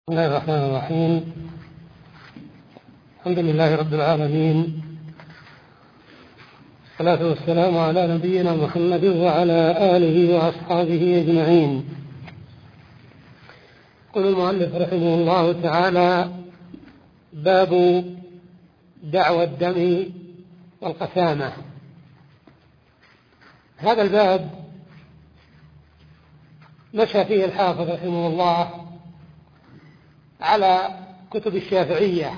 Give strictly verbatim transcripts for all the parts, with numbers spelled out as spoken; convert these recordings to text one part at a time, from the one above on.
بسم الله الرحمن الرحيم. الحمد لله رب العالمين، والصلاة والسلام على نبينا محمد وعلى آله وأصحابه أجمعين. يقول المؤلف رحمه الله تعالى: باب دعوى الدم والقسامة. هذا الباب مشى فيه الحافظ رحمه الله على كتب الشافعية،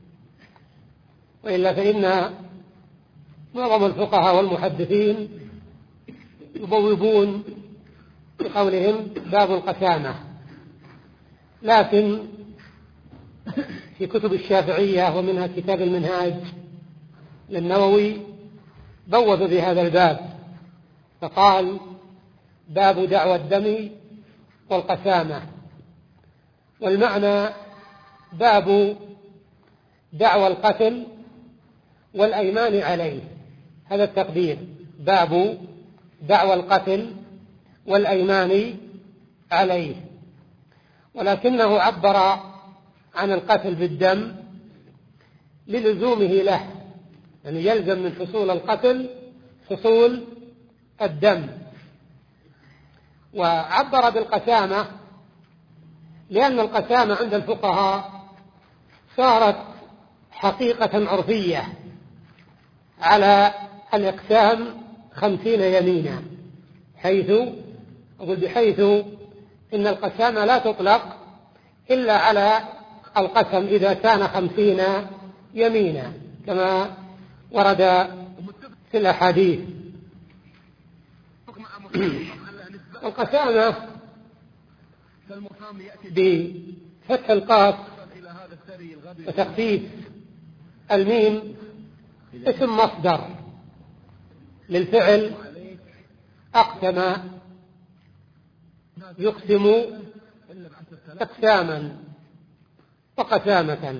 وإلا فإن معظم الفقهاء والمحدثين يبوبون بقولهم باب القسامة، لكن في كتب الشافعية ومنها كتاب المنهاج للنووي بوب بهذا الباب فقال: باب دعوى الدم والقسامة. والمعنى باب دعوى القتل والأيمان عليه، هذا التقدير: باب دعوى القتل والأيمان عليه. ولكنه عبر عن القتل بالدم للزومه له، يعني يلزم من حصول القتل حصول الدم. وعبر بالقسامة لأن القسامة عند الفقهاء صارت حقيقة عرفية على الإقسام خمسين يمينا، حيث أقول بحيث إن القسامة لا تطلق إلا على القسم إذا كان خمسين يمينا كما ورد في الأحاديث. القسامة بفتح القاف وتخفيف الميم اسم مصدر للفعل أقسم يقسم أقساما وقسامة.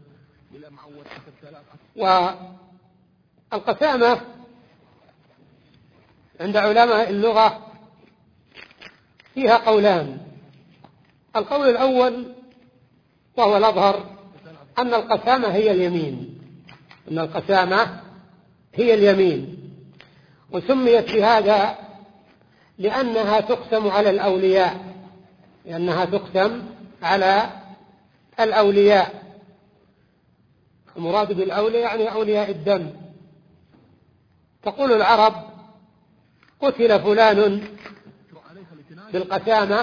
والقسامة عند علماء اللغة فيها قولان. القول الأول وهو الأظهر أن القسامة هي اليمين، أن القسامة هي اليمين، وسميت بهذا لأنها تقسم على الأولياء، لأنها تقسم على الأولياء. المراد بالأولياء يعني أولياء الدم. تقول العرب: قتل فلان بالقسامة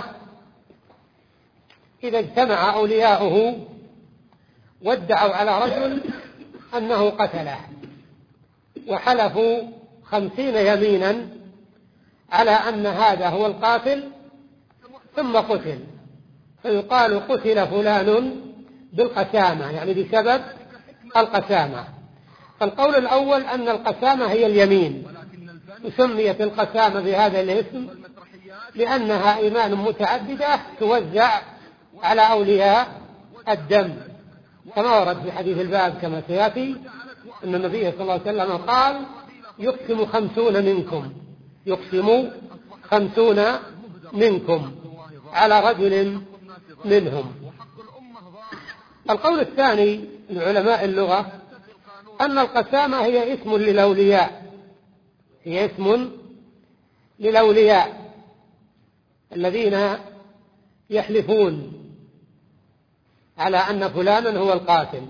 إذا اجتمع أولياؤه وادعوا على رجل أنه قتله، وحلفوا خمسين يمينا على أن هذا هو القاتل ثم قتل، فيقال: قتل فلان بالقسامة، يعني بسبب القسامة. فالقول الأول أن القسامة هي اليمين، وسميت القسامة بهذا الاسم لأنها أيمان متعددة توزع على أولياء الدم، كما ورد في حديث الباب كما سيأتي أن النبي صلى الله عليه وسلم قال: يقسم خمسون منكم يقسم خمسون منكم على رجل منهم. القول الثاني لعلماء اللغة أن القسامة هي اسم للأولياء، هي اسم للأولياء الذين يحلفون على أن فلانا هو القاتل.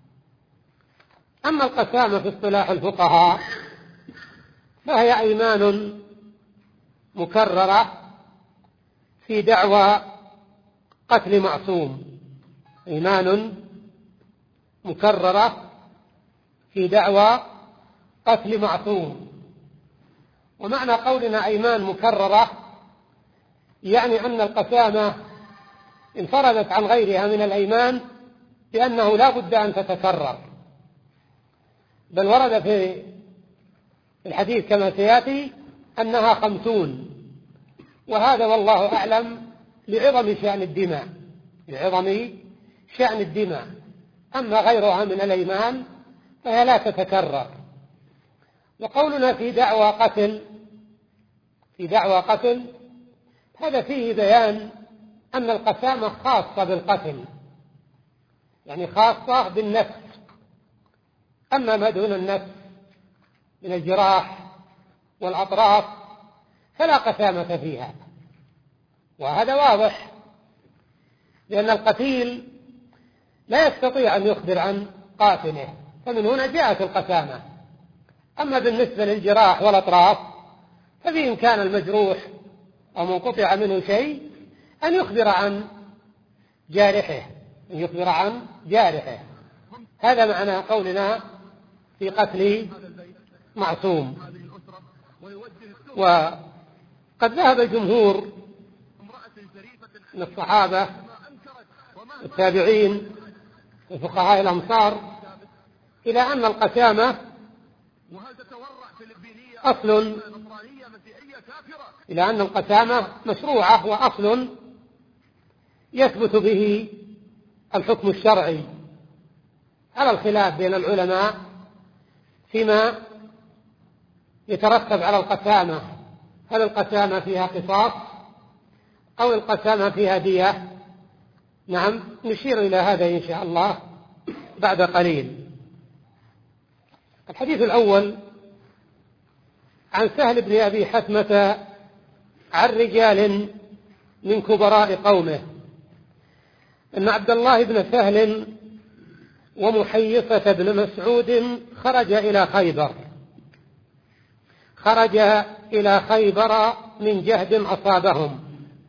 أما القسامة في اصطلاح الفقهاء فهي أيمان مكررة في دعوى قتل معصوم، أيمان مكررة في دعوى قتل معصوم. ومعنى قولنا أيمان مكررة يعني أن القسامة انفردت عن غيرها من الأيمان بأنه لا بد أن تتكرر، بل ورد في الحديث كما سيأتي أنها خمسون، وهذا والله أعلم لعظم شأن الدماء، لعظم شأن الدماء. أما غيرها من الأيمان فهي لا تتكرر. وقولنا في دعوى قتل في دعوى قتل هذا فيه بيان أن القسامة خاصة بالقتل، يعني خاصة بالنفس، أما ما دون النفس من الجراح والأطراف فلا قسامة فيها، وهذا واضح، لأن القتيل لا يستطيع أن يخبر عن قاتله، فمن هنا جاءت القسامة. أما بالنسبة للجراح والأطراف فبإمكان المجروح أو من قطع منه شيء أن يخبر عن جارحه أن يخبر عن جارحه هذا معنى قولنا في قتل معصوم. وقد ذهب الجمهور من الصحابة والتابعين وفقهاء الأمصار إلى أن القسامة أصل إلى أن القسامة مشروعة وأصل يثبت به الحكم الشرعي، على الخلاف بين العلماء فيما يترتب على القسامة، هل القسامة فيها قصاص أو القسامة فيها دية؟ نعم، نشير إلى هذا إن شاء الله بعد قليل. الحديث الأول عن سهل بن أبي حثمة عن رجال من كبراء قومه أن عبد الله بن سهل ومحيصة بن مسعود خرج إلى خيبر خرج إلى خيبر من جهد أصابهم،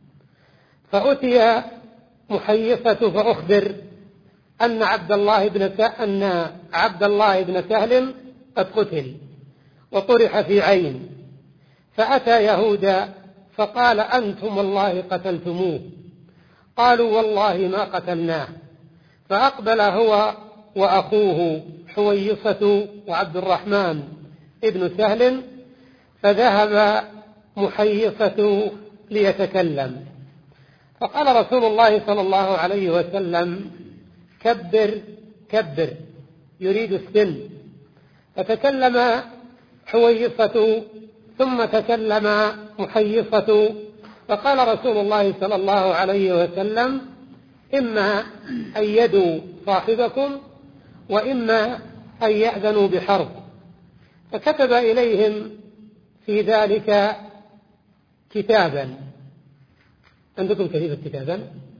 فأتي محيصة فأخبر أن عبد الله بن أن عبد الله بن سهل قد قتل وطرح في عين، فأتى يهودا فقال أنتم والله قتلتموه، قالوا والله ما قتلناه، فأقبل هو وأخوه حويصة وعبد الرحمن ابن سهل، فذهب محيصة ليتكلم، فقال رسول الله صلى الله عليه وسلم كبر كبر، يريد السن، فتكلم حويصة ثم تكلم محيصة، فقال رسول الله صلى الله عليه وسلم إما أن يدوا صاحبكم وإما أن يأذنوا بحرب، فكتب إليهم في ذلك كتابا. عندكم كتيبة كتابا؟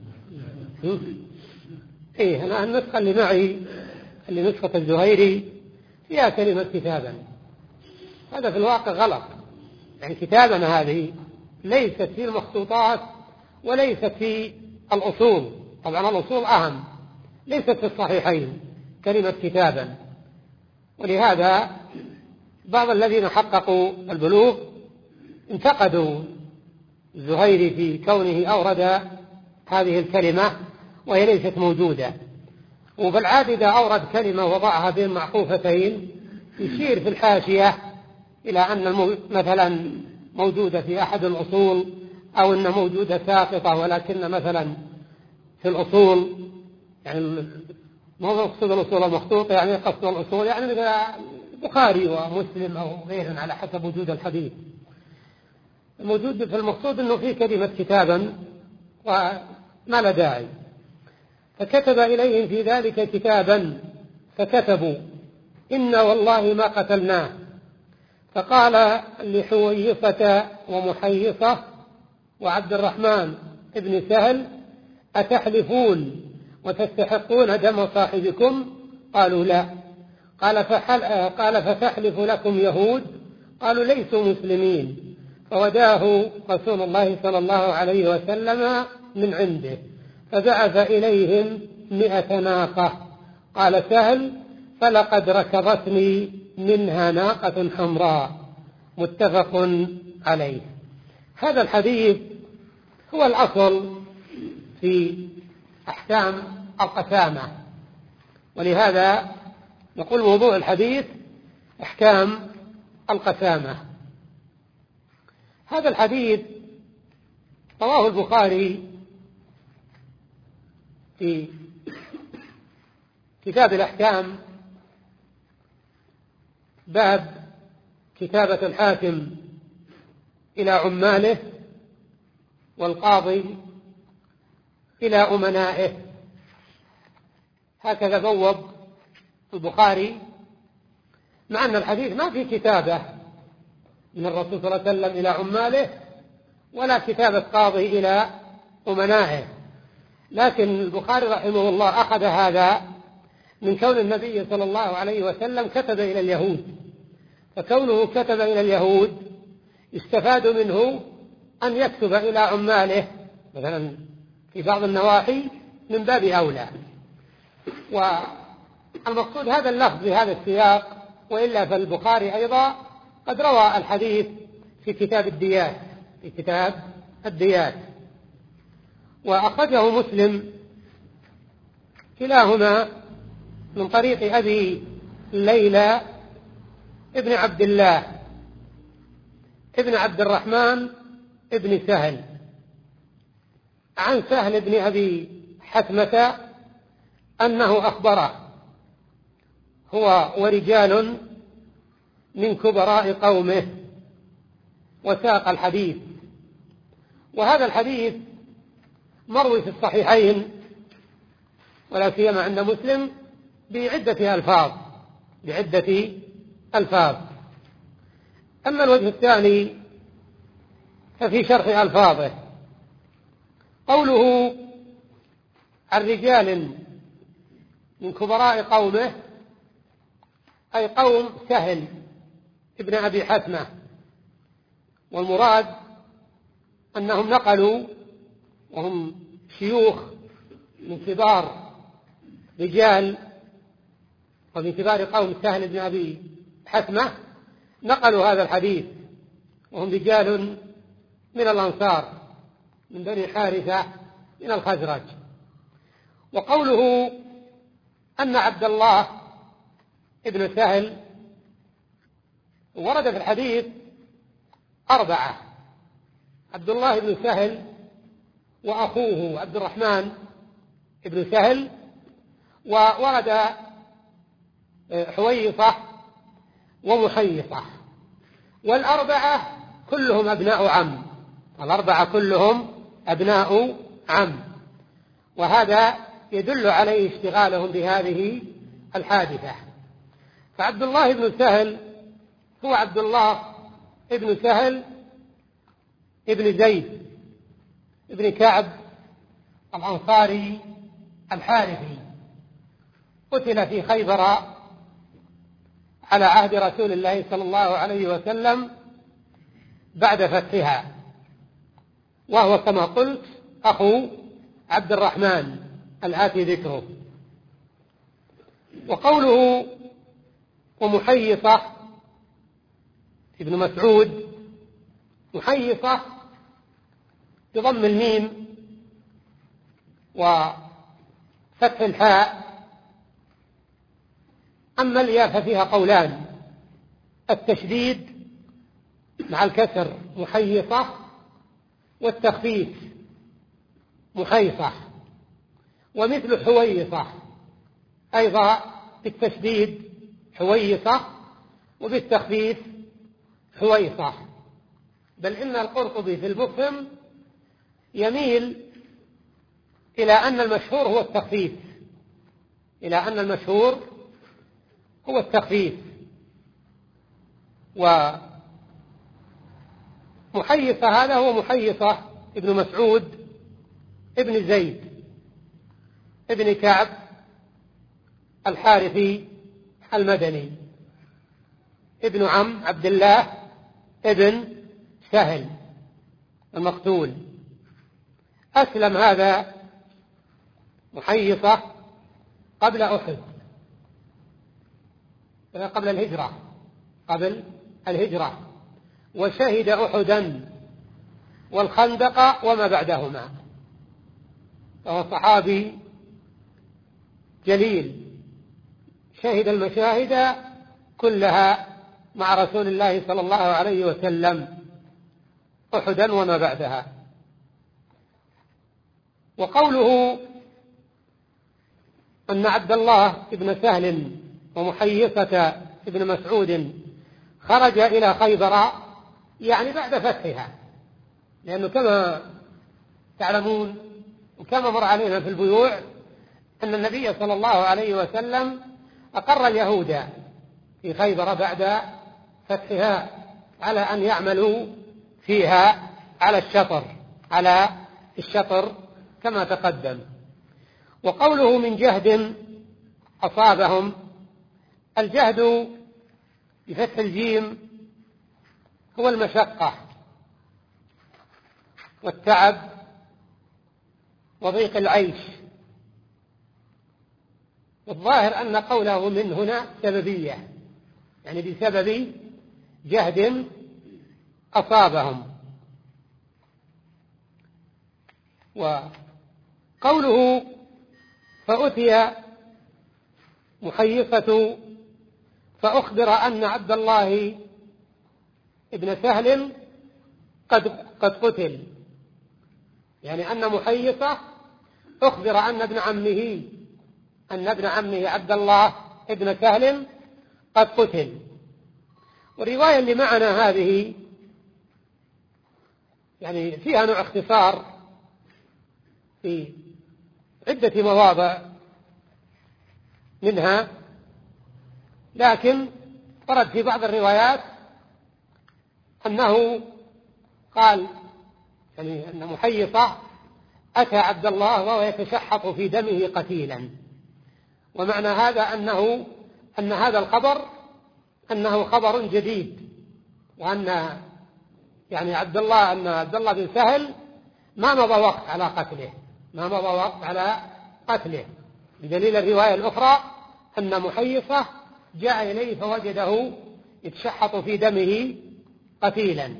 إيه، أنا النسخة اللي معي اللي نسخة الزهيري فيها كلمة كتابا، هذا في الواقع غلط، يعني كتابا هذه ليست في المخطوطات وليست في الأصول، طبعا الأصول أهم، ليست في الصحيحين كلمة كتابا، ولهذا بعض الذين حققوا البلوغ انتقدوا الزهيري في كونه أورد هذه الكلمة وهي ليست موجودة، وبالعادة إذا أورد كلمة وضعها بين معقوفتين يشير في الحاشية إلى أن مثلا موجودة في أحد الأصول أو أن موجودة ساقطة، ولكن مثلا في الأصول، يعني ما مقصود الأصول المخطوطة، يعني قصد الأصول يعني مثل البخاري ومسلم أو غيرهم على حسب وجود الحديث. الموجود في المقصود أنه فيه كلمة كتابا وما لا داعي، فكتب إليهم في ذلك كتابا، فكتبوا إن والله ما قتلناه، فقال لحويصة ومحيصة وعبد الرحمن ابن سهل أتحلفون وتستحقون دم صاحبكم؟ قالوا لا. قال, فحل قال فتحلف لكم يهود؟ قالوا ليسوا مسلمين، فوداه رسول الله صلى الله عليه وسلم من عنده، فبعث إليهم مئة ناقة. قال سهل فلقد ركضتني منها ناقة حمراء، متفق عليه. هذا الحديث هو الأصل في أحكام القسامة، ولهذا نقول موضوع الحديث أحكام القسامة. هذا الحديث رواه البخاري في كتاب الأحكام باب كتابة إلى أمنائه. هكذا بوب البخاري، مع أن الحديث ما في كتابة من الرسول صلى الله عليه وسلم إلى عماله ولا كتابة قاضي إلى أمنائه، لكن البخاري رحمه الله أخذ هذا من كون النبي صلى الله عليه وسلم كتب إلى اليهود، فكونه كتب إلى اليهود استفاد منه أن يكتب إلى عماله مثلا في بعض النواحي من باب أولى. والمقصود هذا اللفظ بهذا السياق، وإلا فالبخاري أيضا قد روى الحديث في كتاب الديات في كتاب الديات وأخرجه مسلم كلاهما من طريق أبي ليلى ابن عبد الله ابن عبد الرحمن ابن سهل عن سهل بن أبي حثمة أنه أخبره هو ورجال من كبراء قومه، وساق الحديث. وهذا الحديث مروي في الصحيحين ولا سيما عند مسلم بعدة ألفاظ بعدة ألفاظ. أما الوجه الثاني ففي شرح ألفاظه، قوله عن رجال من كبراء قومه أي قوم سهل ابن أبي حثمة، والمراد أنهم نقلوا وهم شيوخ من كبار رجال ومن كبار قوم سهل بن أبي حثمة، نقلوا هذا الحديث وهم رجال من الأنصار من بني حارثة من الخزرج. وقوله أن عبد الله ابن سهل ورد في الحديث أربعة: عبد الله بن سهل وأخوه عبد الرحمن ابن سهل، وورد حويصة ومحيصة، والأربعة كلهم أبناء عم الأربعة كلهم أبناء عم وهذا يدل عليه اشتغالهم بهذه الحادثة. فعبد الله بن سهل هو عبد الله ابن سهل ابن زيد ابن كعب الأنصاري الحارثي، قتل في خيبر على عهد رسول الله صلى الله عليه وسلم بعد فتحها، وهو كما قلت أخو عبد الرحمن الآتي ذكره. وقوله ومحيصة ابن مسعود، محيصة بضم الميم وفتح الحاء. أما الياء ففيها قولان: التشديد مع الكسر محيصة، والتخفيف محيصة، ومثل حويصة أيضا بالتشديد حويصة وبالتخفيف حويصة. بل إن القرطبي في المفهم يميل إلى أن المشهور هو التخفيف إلى أن المشهور هو التخفيف ومحيصة هذا هو محيصة ابن مسعود ابن زيد ابن كعب الحارثي المدني، ابن عم عبد الله ابن سهل المقتول. أسلم هذا محيصة قبل أحد، قبل الهجرة قبل الهجرة وشهد أحدا والخندق وما بعدهما، فهو صحابي جليل شهد المشاهد كلها مع رسول الله صلى الله عليه وسلم، أحدا وما بعدها. وقوله أن عبد الله بن سهل ومحيصة ابن مسعود خرج إلى خيبر يعني بعد فتحها، لأنه كما تعلمون وكما مر علينا في البيوع أن النبي صلى الله عليه وسلم أقر اليهود في خيبر بعد فتحها على أن يعملوا فيها على الشطر على الشطر كما تقدم. وقوله من جهد أصابهم، الجهد بفتح الجيم هو المشقة والتعب وضيق العيش، والظاهر أن قوله من هنا سببية، يعني بسبب جهد أصابهم. وقوله فأتي محيصة فأخبر أن عبد الله ابن سهل قد قد قتل، يعني أن محيصة أخبر أن ابن عمه أن ابن عمه عبد الله ابن سهل قد قتل. والرواية اللي معنا هذه يعني فيها نوع اختصار في عدة مواضع منها، لكن ورد في بعض الروايات أنه قال يعني أن محيصة أتى عبد الله وهو يتشحط في دمه قتيلا، ومعنى هذا أنه أن هذا الخبر أنه خبر جديد، وأن يعني عبد الله أن عبد الله بن سهل ما مضى وقت على قتله ما مضى وقت على قتله بدليل الرواية الأخرى أن محيصة جاء إليه فوجده يتشحط في دمه قتيلا.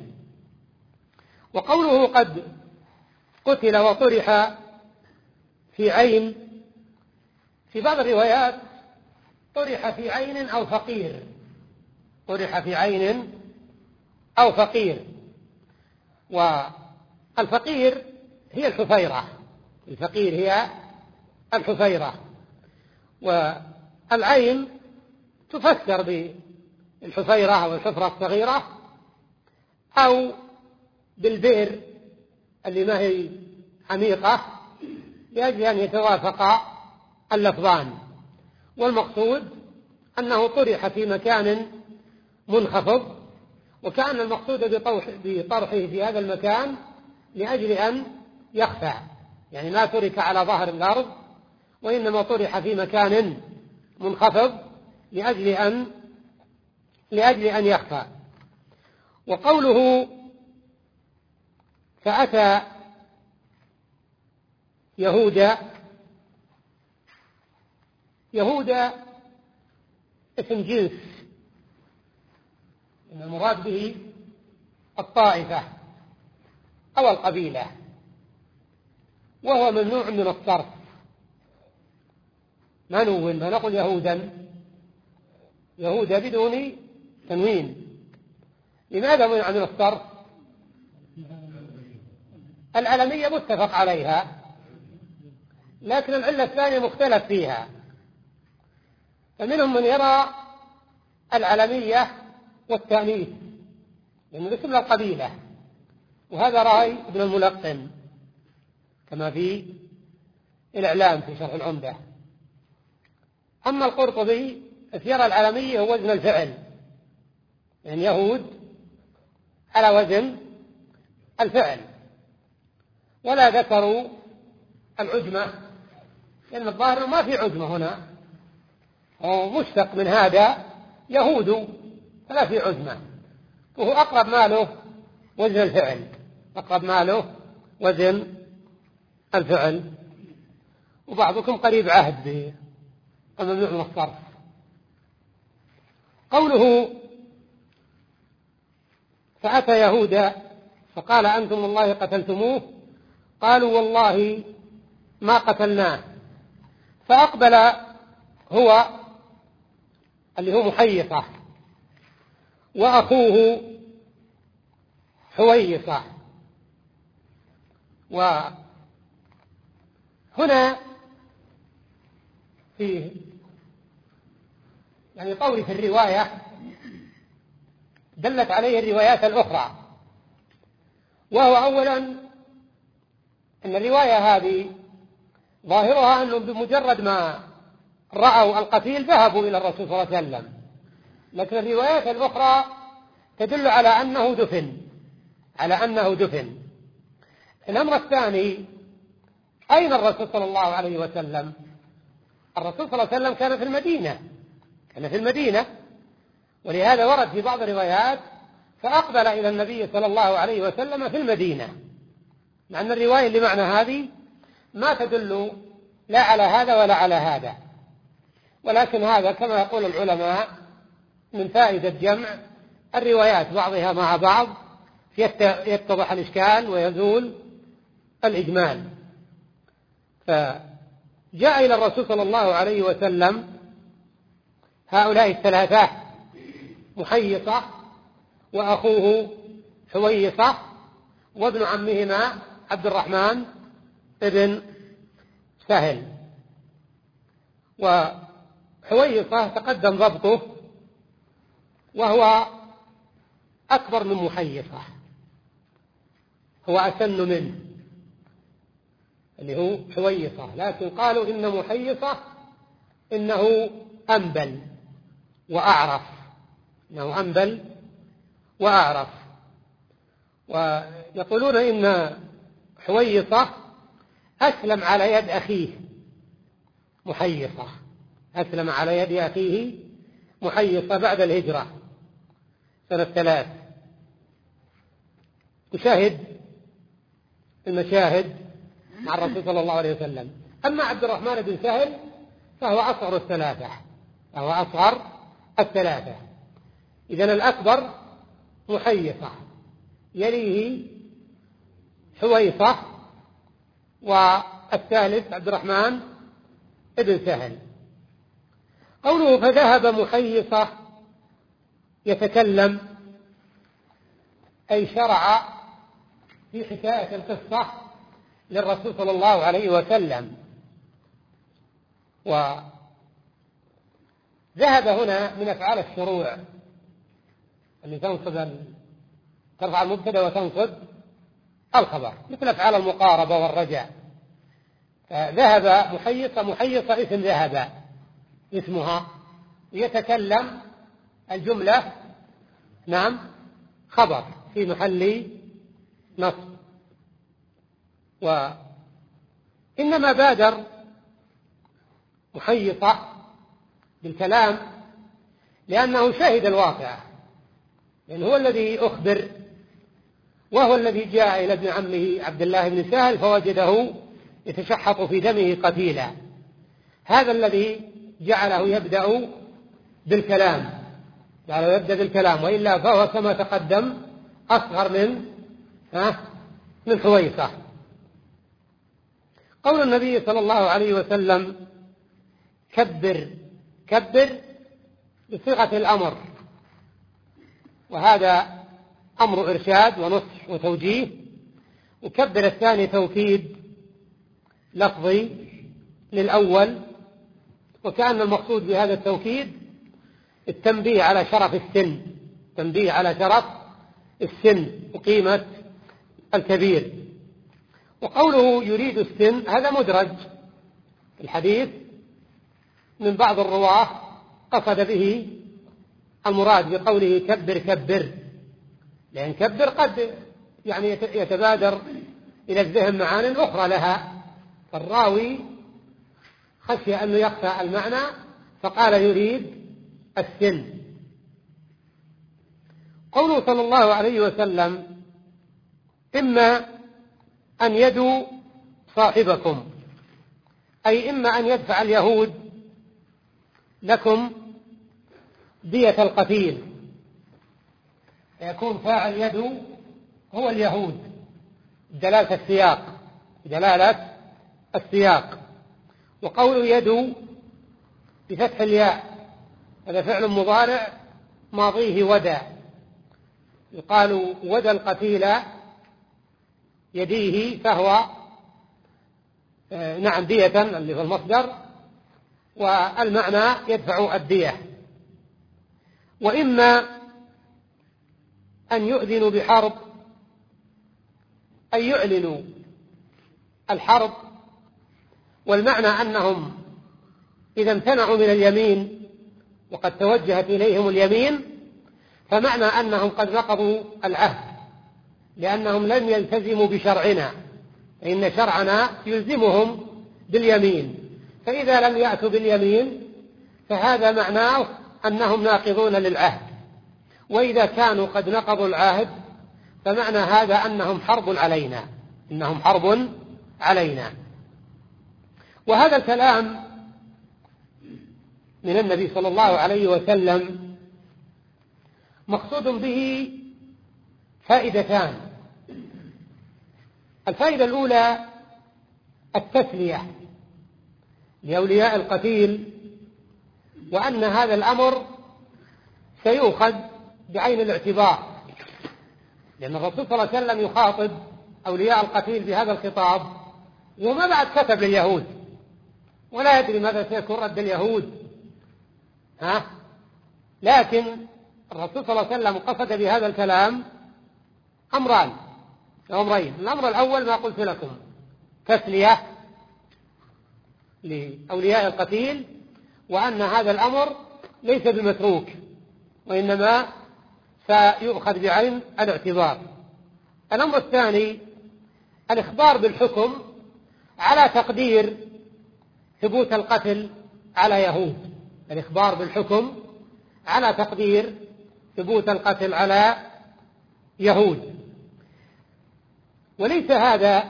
وقوله قد قتل وطرح في عين، في بعض الروايات طرح في عين أو فقير طرح في عين أو فقير والفقير هي الحفيرة الفقير هي الحفيرة والعين تفسر بالحفيرة أو الحفرة الصغيرة أو بالبئر اللي ما هي عميقة، لأجل أن يتوافق اللفظان. والمقصود أنه طرح في مكان منخفض، وكان المقصود بطرحه في هذا المكان لأجل أن يخفى، يعني ما ترك على ظهر الأرض، وإنما طرح في مكان منخفض لأجل أن لأجل أن يخفى. وقوله فأتى يهودا، يهودا اسم جنس المراد به الطائفة أو القبيلة، وهو ممنوع من الصرف، ما نون ما نقول يهودا يهودا بدون تنوين. لماذا منع من الصرف؟ العلمية متفق عليها، لكن العلة الثانية مختلف فيها، فمنهم من يرى العلمية والتأنيث لأنه يعني اسم القبيلة، وهذا رأي ابن الملقن كما في الإعلام في شرح العمدة. أما القرطبي فيرى العلمية هو وزن الفعل، يعني يهود على وزن الفعل، ولا ذكروا العجمة، لأن الظاهر ما في عجمة هنا، هو مشتق من هذا يهود فلا في عجمة، وهو أقرب ما له وزن الفعل أقرب ما له وزن الفعل وبعضكم قريب عهد بممنوع من الصرف. قوله فأتى يهودا فقال أنتم والله قتلتموه، قالوا والله ما قتلناه. فأقبل هو اللي هو محيصة وأخوه حويصة. وهنا في يعني قول في الرواية دلت عليه الروايات الأخرى، وهو أولا أن الرواية هذه ظاهرها أنهم بمجرد ما رأوا القتيل ذهبوا إلى الرسول صلى الله عليه وسلم، لكن الروايات الأخرى تدل على أنه دفن على أنه دفن. الأمر الثاني، أين الرسول صلى الله عليه وسلم؟ الرسول صلى الله عليه وسلم كان في المدينة كان في المدينة ولهذا ورد في بعض الروايات فأقبل إلى النبي صلى الله عليه وسلم في المدينة، مع أن الرواية اللي معنى هذه ما تدل لا على هذا ولا على هذا، ولكن هذا كما يقول العلماء من فائدة جمع الروايات بعضها مع بعض يتضح الإشكال ويزول الإجمال. فجاء إلى الرسول صلى الله عليه وسلم هؤلاء الثلاثة، محيصة وأخوه حويصة وابن عمهما عبد الرحمن ابن سهل. وحويصة تقدم ضبطه وهو أكبر من محيصة، هو أسن منه اللي هو حويصة، لكن قالوا إن محيصة إنه أنبل وأعرف إنه أنبل وأعرف ويقولون إن حويصة أسلم على يد أخيه محيصة أسلم على يد أخيه محيصة بعد الهجرة سنة ثلاث. تشاهد المشاهد مع الرسول صلى الله عليه وسلم. أما عبد الرحمن بن سهل فهو أصغر الثلاثة فهو أصغر الثلاثة إذن الأكبر محيصة، يليه حويصة، والثالث عبد الرحمن ابن سهل. قوله فذهب محيصة يتكلم أي شرع في حكاية القصة للرسول صلى الله عليه وسلم. وذهب هنا من أفعال الشروع اللي تنصب ترفع المبتدأ وتنصب الخبر، مثل أفعال المقاربة والرجاء. ذهب محيصة، محيصة اسم ذهب اسمها، يتكلم الجملة نعم خبر في محل نصب. وإنما بادر محيصة بالكلام لأنه شهد الواقع، لأنه هو الذي أخبر وهو الذي جاء إلى ابن عمه عبد الله بن سهل فوجده يتشحط في دمه قتيلا. هذا الذي جعله يبدأ بالكلام جعله يبدأ بالكلام وإلا فهو كما تقدم أصغر من ها من حويصة. قول النبي صلى الله عليه وسلم كبر كبر بصيغة الأمر، وهذا أمر إرشاد ونصح وتوجيه، وكبر الثاني توكيد لفظي للأول، وكأن المقصود بهذا التوكيد التنبيه على شرف السن تنبيه على شرف السن وقيمة الكبير. وقوله يريد السن هذا مدرج الحديث من بعض الرواة قصد به المراد بقوله كبر كبر، لأن كبر قد يعني يتبادر إلى الذهن معان أخرى لها، فالراوي خشي أنه يخفى المعنى فقال يريد السن. قوله صلى الله عليه وسلم إما أن يدوا صاحبكم، أي إما أن يدفع اليهود لكم دية القتيل، يكون فاعل يدوا هو اليهود دلالة السياق دلالة السياق. وقول يدوا بفتح الياء هذا فعل مضارع ماضيه ودى، يقال ودى القتيل يديه فهو نعم دية اللي في المصدر، والمعنى يدفع الدية. وإما أن يؤذنوا بحرب أي يعلنوا الحرب والمعنى أنهم إذا امتنعوا من اليمين وقد توجهت إليهم اليمين فمعنى أنهم قد نقضوا العهد، لأنهم لم يلتزموا بشرعنا، فإن شرعنا يلزمهم باليمين، فإذا لم يأتوا باليمين فهذا معناه أنهم ناقضون للعهد، وإذا كانوا قد نقضوا العهد فمعنى هذا أنهم حرب علينا، إنهم حرب علينا. وهذا الكلام من النبي صلى الله عليه وسلم مقصود به فائدتان. الفائدة الأولى التسلية لأولياء القتيل، وأن هذا الأمر سيؤخذ بعين الاعتبار، لأن الرسول صلى الله عليه وسلم يخاطب أولياء القتيل بهذا الخطاب وما بعد كتب لليهود، ولا يدري ماذا سيكون رد اليهود، ها؟ لكن الرسول صلى الله عليه وسلم قصد بهذا الكلام أمران أمرين. الأمر الأول ما قلت لكم، تسلية لأولياء القتيل، وأن هذا الأمر ليس بمتروك، وإنما سيؤخذ بعين الاعتبار. الأمر الثاني الإخبار بالحكم على تقدير ثبوت القتل على يهود، الإخبار بالحكم على تقدير ثبوت القتل على يهود. وليس هذا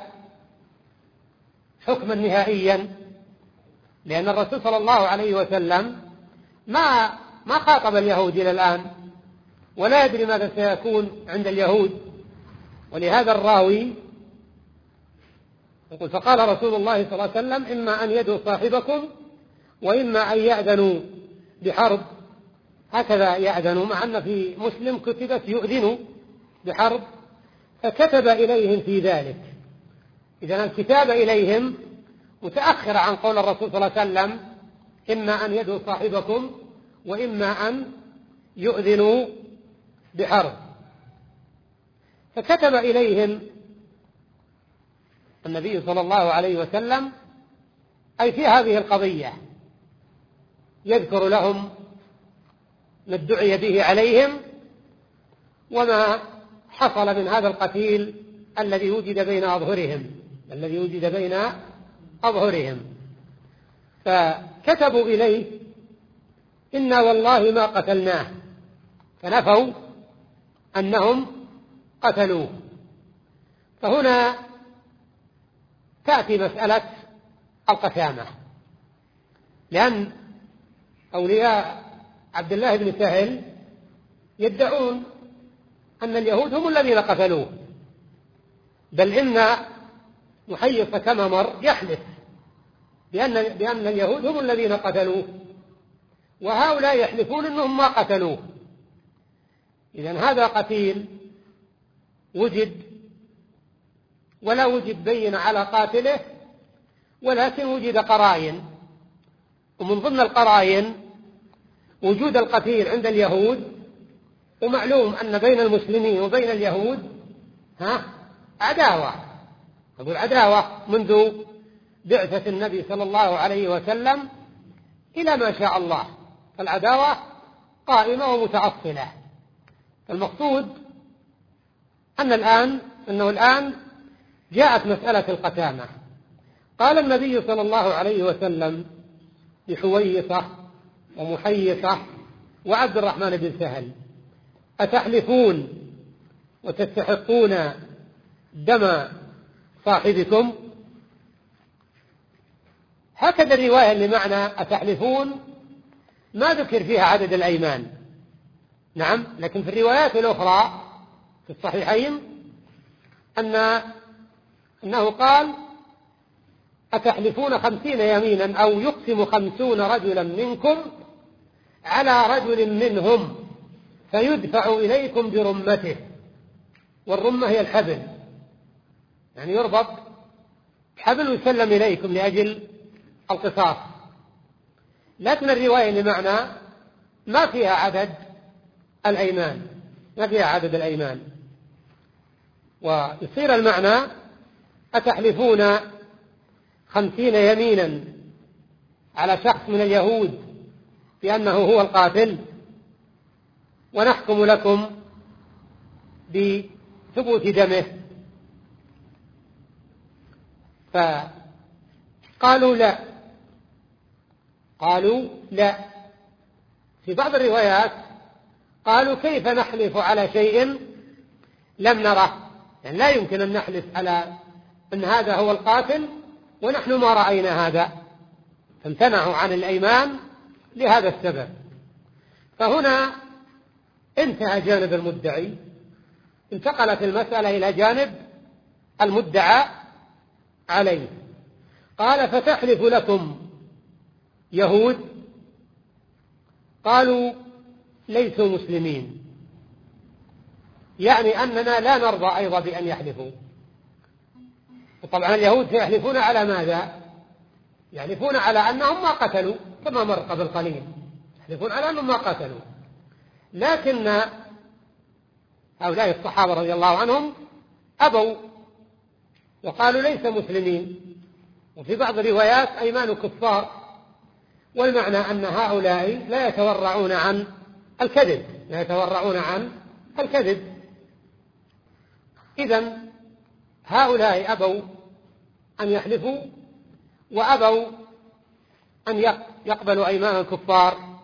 حكما نهائيا، لأن الرسول صلى الله عليه وسلم ما ما خاطب اليهود إلى الآن، ولا يدري ماذا سيكون عند اليهود. ولهذا الراوي يقول: فقال رسول الله صلى الله عليه وسلم: إما أن يدعوا صاحبكم وإما أن يأذنوا بحرب. هكذا يأذنوا، مع أن في مسلم كتبت يؤذنوا بحرب، فكتب إليهم في ذلك. إذن الكتاب إليهم متأخر عن قول الرسول صلى الله عليه وسلم: إما أن يدعوا صاحبكم وإما أن يؤذنوا بحرب. فكتب إليهم النبي صلى الله عليه وسلم أي في هذه القضية، يذكر لهم ما ادعي به عليهم وما حصل من هذا القتيل الذي وجد بين أظهرهم الذي وجد بين أظهرهم. فكتبوا إليه: إنا والله ما قتلناه، فنفوا أنهم قتلوه. فهنا تأتي مسألة القسامة، لأن أولياء عبد الله بن سهل يدعون أن اليهود هم الذين قتلوه، بل إن محيص كما مر يحلف بأن, بأن اليهود هم الذين قتلوه، وهؤلاء يحلفون أنهم ما قتلوه. إذن هذا قتيل وجد، ولا وجد بين على قاتله، ولكن وجد قرائن، ومن ضمن القرائن وجود القتيل عند اليهود، ومعلوم أن بين المسلمين وبين اليهود ها عداوة، أقول عداوة منذ بعثة النبي صلى الله عليه وسلم إلى ما شاء الله، فالعداوة قائمة ومتأصلة. المقصود أن الآن أنه الآن جاءت مسألة القسامة. قال النبي صلى الله عليه وسلم لحويصة ومحيصة وعبد الرحمن بن سهل: أتحلفون وتستحقون دم صاحبكم؟ هكذا الرواية اللي معنى أتحلفون ما ذكر فيها عدد الأيمان، نعم، لكن في الروايات الأخرى في الصحيحين أن أنه قال: أتحلفون خمسين يمينا أو يقسم خمسون رجلا منكم على رجل منهم فيدفع إليكم برمته. والرمة هي الحبل، يعني يربط حبل ويسلم إليكم لأجل القصاص. لكن الرواية اللي معنا ما فيها عدد الأيمان، ما فيها عدد الأيمان، ويصير المعنى: أتحلفون خمسين يمينا على شخص من اليهود بأنه هو القاتل، ونحكم لكم بثبوت دمه. فقالوا لا، قالوا لا. في بعض الروايات قالوا كيف نحلف على شيء لم نره، يعني لا يمكن أن نحلف على أن هذا هو القاتل ونحن ما رأينا هذا، فامتنعوا عن الأيمان لهذا السبب. فهنا انتهى جانب المدعي، انتقلت المسألة إلى جانب المدعى عليه. قال فتحلف لكم يهود، قالوا ليسوا مسلمين، يعني أننا لا نرضى أيضا بأن يحلفوا. وطبعا اليهود سيحلفون على ماذا؟ يحلفون على أنهم ما قتلوا، كما مر قبل قليل، يحلفون على أنهم ما قتلوا. لكن هؤلاء الصحابة رضي الله عنهم أبوا وقالوا ليس مسلمين، وفي بعض الروايات أيمان كفار، والمعنى أن هؤلاء لا يتورعون عن الكذب، لا يتورعون عن الكذب. إذن هؤلاء أبوا أن يحلفوا وأبوا أن يقبلوا أيمان الكفار.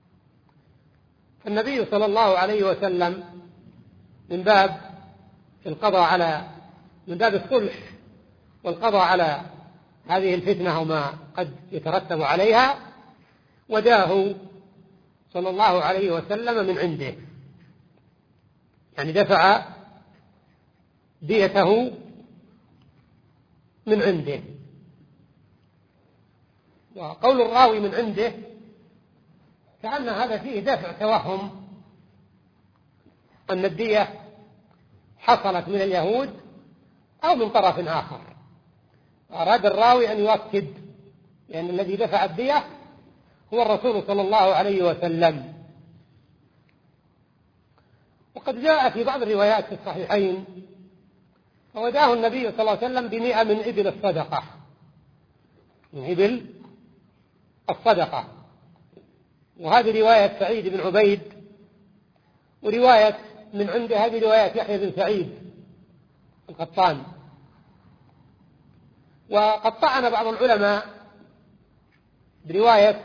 فالنبي صلى الله عليه وسلم من باب القضاء على من باب الصلح والقضاء على هذه الفتنة وما قد يترتب عليها، وداه صلى الله عليه وسلم من عنده، يعني دفع ديته من عنده. وقول الراوي من عنده كأن هذا فيه دفع توهم أن الدية حصلت من اليهود أو من طرف آخر. أراد الراوي أن يؤكد لأن الذي دفع الدية هو الرسول صلى الله عليه وسلم. وقد جاء في بعض الروايات في الصحيحين فوداه النبي صلى الله عليه وسلم بمئة من إبل الصدقة، من إبل الصدقة. وهذه رواية سعيد بن عبيد، ورواية من عنده هذه رواية يحيى بن سعيد القطان. وقد طعن بعض العلماء برواية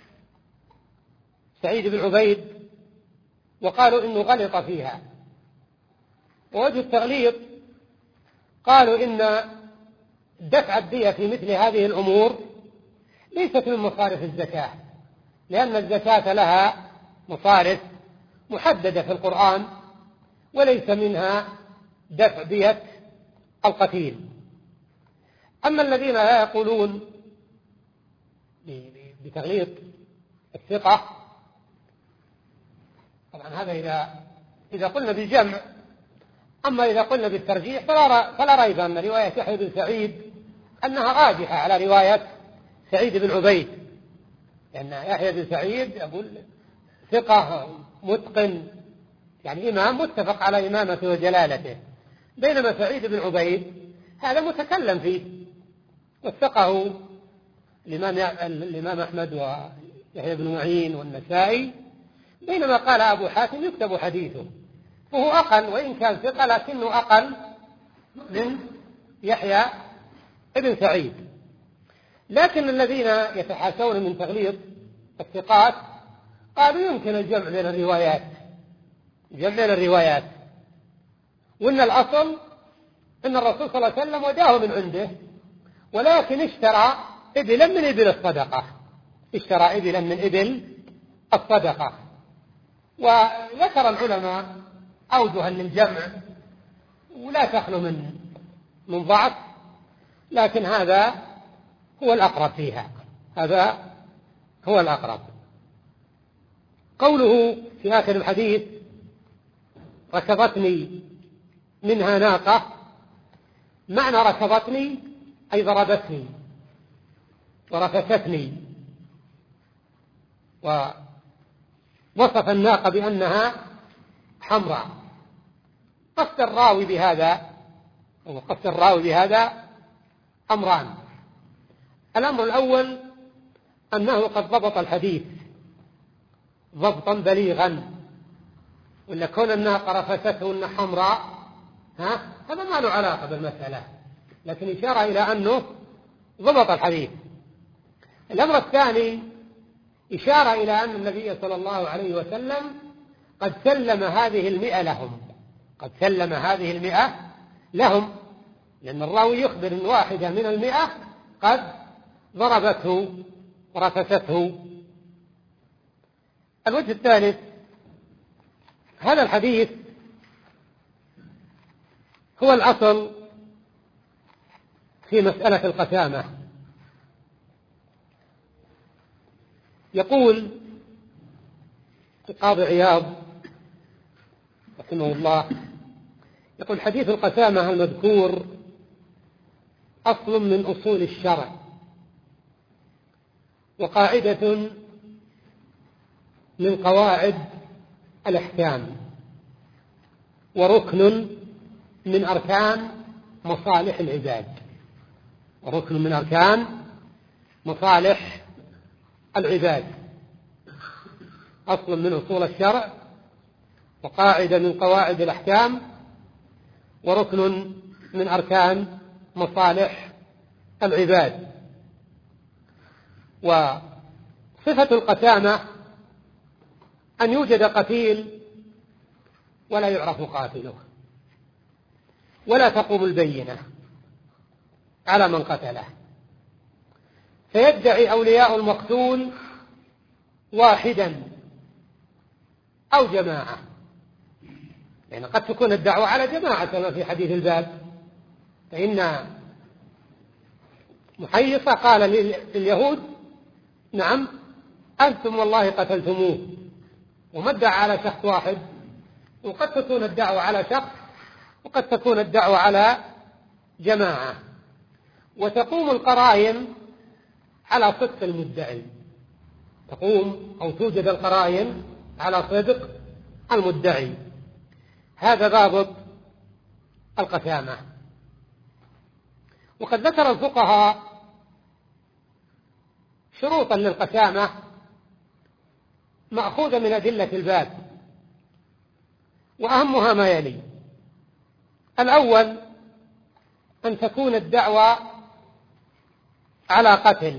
سعيد بن عبيد وقالوا إنه غلط فيها. ووجه التغليط قالوا إن دفع الدية في مثل هذه الأمور ليست من مصارف الزكاة، لأن الزكاة لها مصارف محددة في القرآن وليس منها دفع دية القتيل. أما الذين لا يقولون بتغليط الثقة، طبعا هذا إذا إذا قلنا بالجمع. أما إذا قلنا بالترجيح فلا, فلا ريب أن رواية يحيى بن سعيد أنها راجحة على رواية سعيد بن عبيد، لأن يحيى بن سعيد يقول ثقة متقن، يعني إمام متفق على إمامته وجلالته، بينما سعيد بن عبيد هذا متكلم فيه، وثقه الإمام الإمام أحمد ويحيى بن معين والنسائي، بينما قال أبو حاتم يكتب حديثه، فهو أقل وإن كان ثقة لكنه أقل من يحيى بن سعيد. لكن الذين يتحاشون من تغليظ الثقات قالوا يمكن الجمع بين الروايات، الجمع بين الروايات، وإن الأصل أن الرسول صلى الله عليه وسلم وداه من عنده، ولكن اشترى إبلا من إبل الصدقة، اشترى إبلا من إبل الصدقة. وذكر العلماء أوجها للجمع ولا تخلو من من ضعف، لكن هذا هو الأقرب فيها، هذا هو الأقرب. قوله في آخر الحديث ركضتني منها ناقة، معنى ركضتني أي ضربتني ورفستني، ووصف الناقة بأنها حمراء. قصد الراوي بهذا وقصد الراوي بهذا أمران: الأمر الأول أنه قد ضبط الحديث ضبطا بليغا، ولا كون الناقة رفسته أنها حمراء ها هذا ما له علاقة بالمسألة، لكن إشارة إلى أنه ضبط الحديث. الأمر الثاني إشارة إلى أن النبي صلى الله عليه وسلم قد سلم هذه المئة لهم، قد سلم هذه المئة لهم، لأن الراوي يخبر أن واحدة من المئة قد ضربته ورفسته. الوجه الثالث، هذا الحديث هو الأصل في مسألة القسامة. يقول القاضي عياض رحمه الله، يقول حديث القسامة المذكور أصل من أصول الشرع، وقاعدة من قواعد الأحكام، وركن من أركان مصالح العباد، وركن من أركان مصالح العباد. أصل من أصول الشرع، وقاعدة من قواعد الأحكام، وركن من أركان مصالح العباد. وصفة القسامة أن يوجد قتيل ولا يعرف قاتله، ولا تقوم البينة على من قتله، فيدعي أولياء المقتول واحدا أو جماعة، لأن يعني قد تكون الدعوة على جماعة كما في حديث الباب، فإن محيصة قال لليهود نعم أنتم والله قتلتموه، وما ادعى على شخص واحد، وقد تكون الدعوة على شخص وقد تكون الدعوة على جماعة، وتقوم القرائن على صدق المدعي، تقوم أو توجد القرائن على صدق المدعي. هذا ضابط القسامة. وقد ذكر الفقهاء شروطا للقسامة مأخوذة من أدلة الباب، وأهمها ما يلي: الأول أن تكون الدعوة على قتل،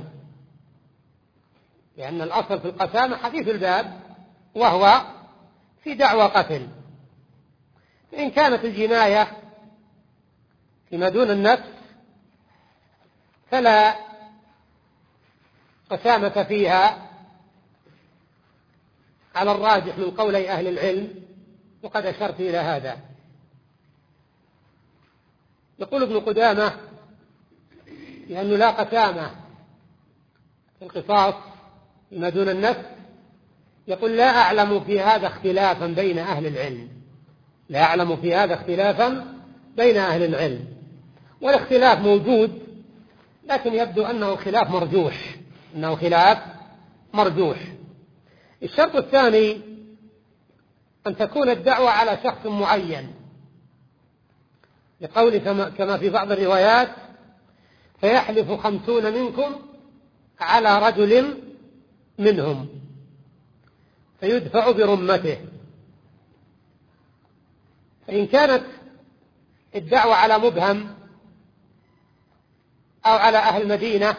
لأن الأصل في القسامة حديث الباب وهو في دعوى قتل. فإن كانت الجناية فيما دون النفس فلا قسامة فيها على الراجح من قولي أهل العلم، وقد أشرت إلى هذا. يقول ابن قدامة لأنه لا قسامة في القصاص فيما دون النفس، يقول لا أعلم في هذا اختلافا بين أهل العلم، لا أعلم في هذا اختلافا بين أهل العلم. والاختلاف موجود، لكن يبدو أنه خلاف مرجوح، أنه خلاف مرجوح. الشرط الثاني أن تكون الدعوة على شخص معين، لقول كما في بعض الروايات: فيحلف خمسون منكم على رجل منهم فيدفع برمته. فإن كانت الدعوة على مبهم أو على أهل مدينة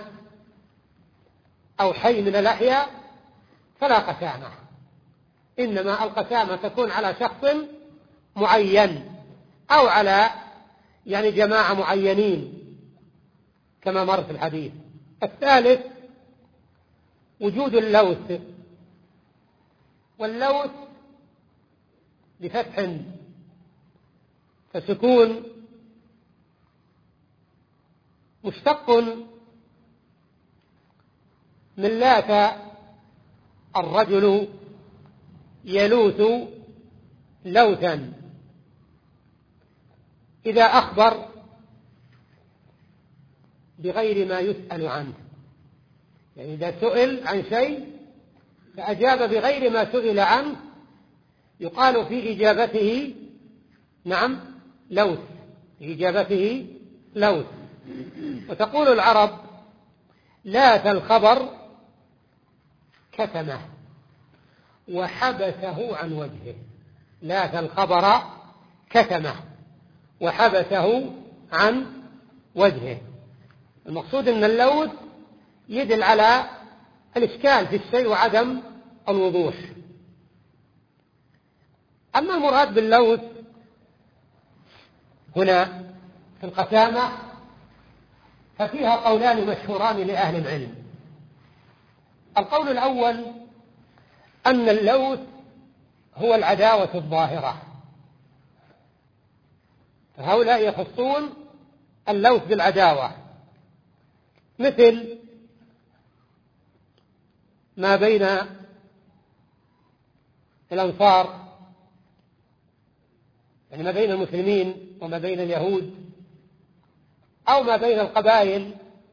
أو حي من الأحياء فلا قسامة، إنما القسامة تكون على شخص معين أو على يعني جماعة معينين كما مر في الحديث. الثالث وجود اللوث، واللوث بفتح فسكون مشتق من لات الرجل يلوث لوثا، إذا أخبر بغير ما يسأل عنه، يعني إذا سئل عن شيء فأجاب بغير ما سئل عنه يقال في إجابته نعم لوث، في إجابته لوث. وتقول العرب: لاث الخبر كتمه وحبسه عن وجهه. لاث الخبر كتمه وحبسه عن وجهه. المقصود أن اللوث يدل على الإشكال في الشيء وعدم الوضوح. أما المراد باللوث هنا في القسامة ففيها قولان مشهوران لأهل العلم. القول الأول أن اللوث هو العداوة الظاهرة، فهؤلاء يخصون اللوث بالعداوة، مثل ما بين الأنصار، يعني ما بين المسلمين وما بين اليهود، أو ما بين القبائل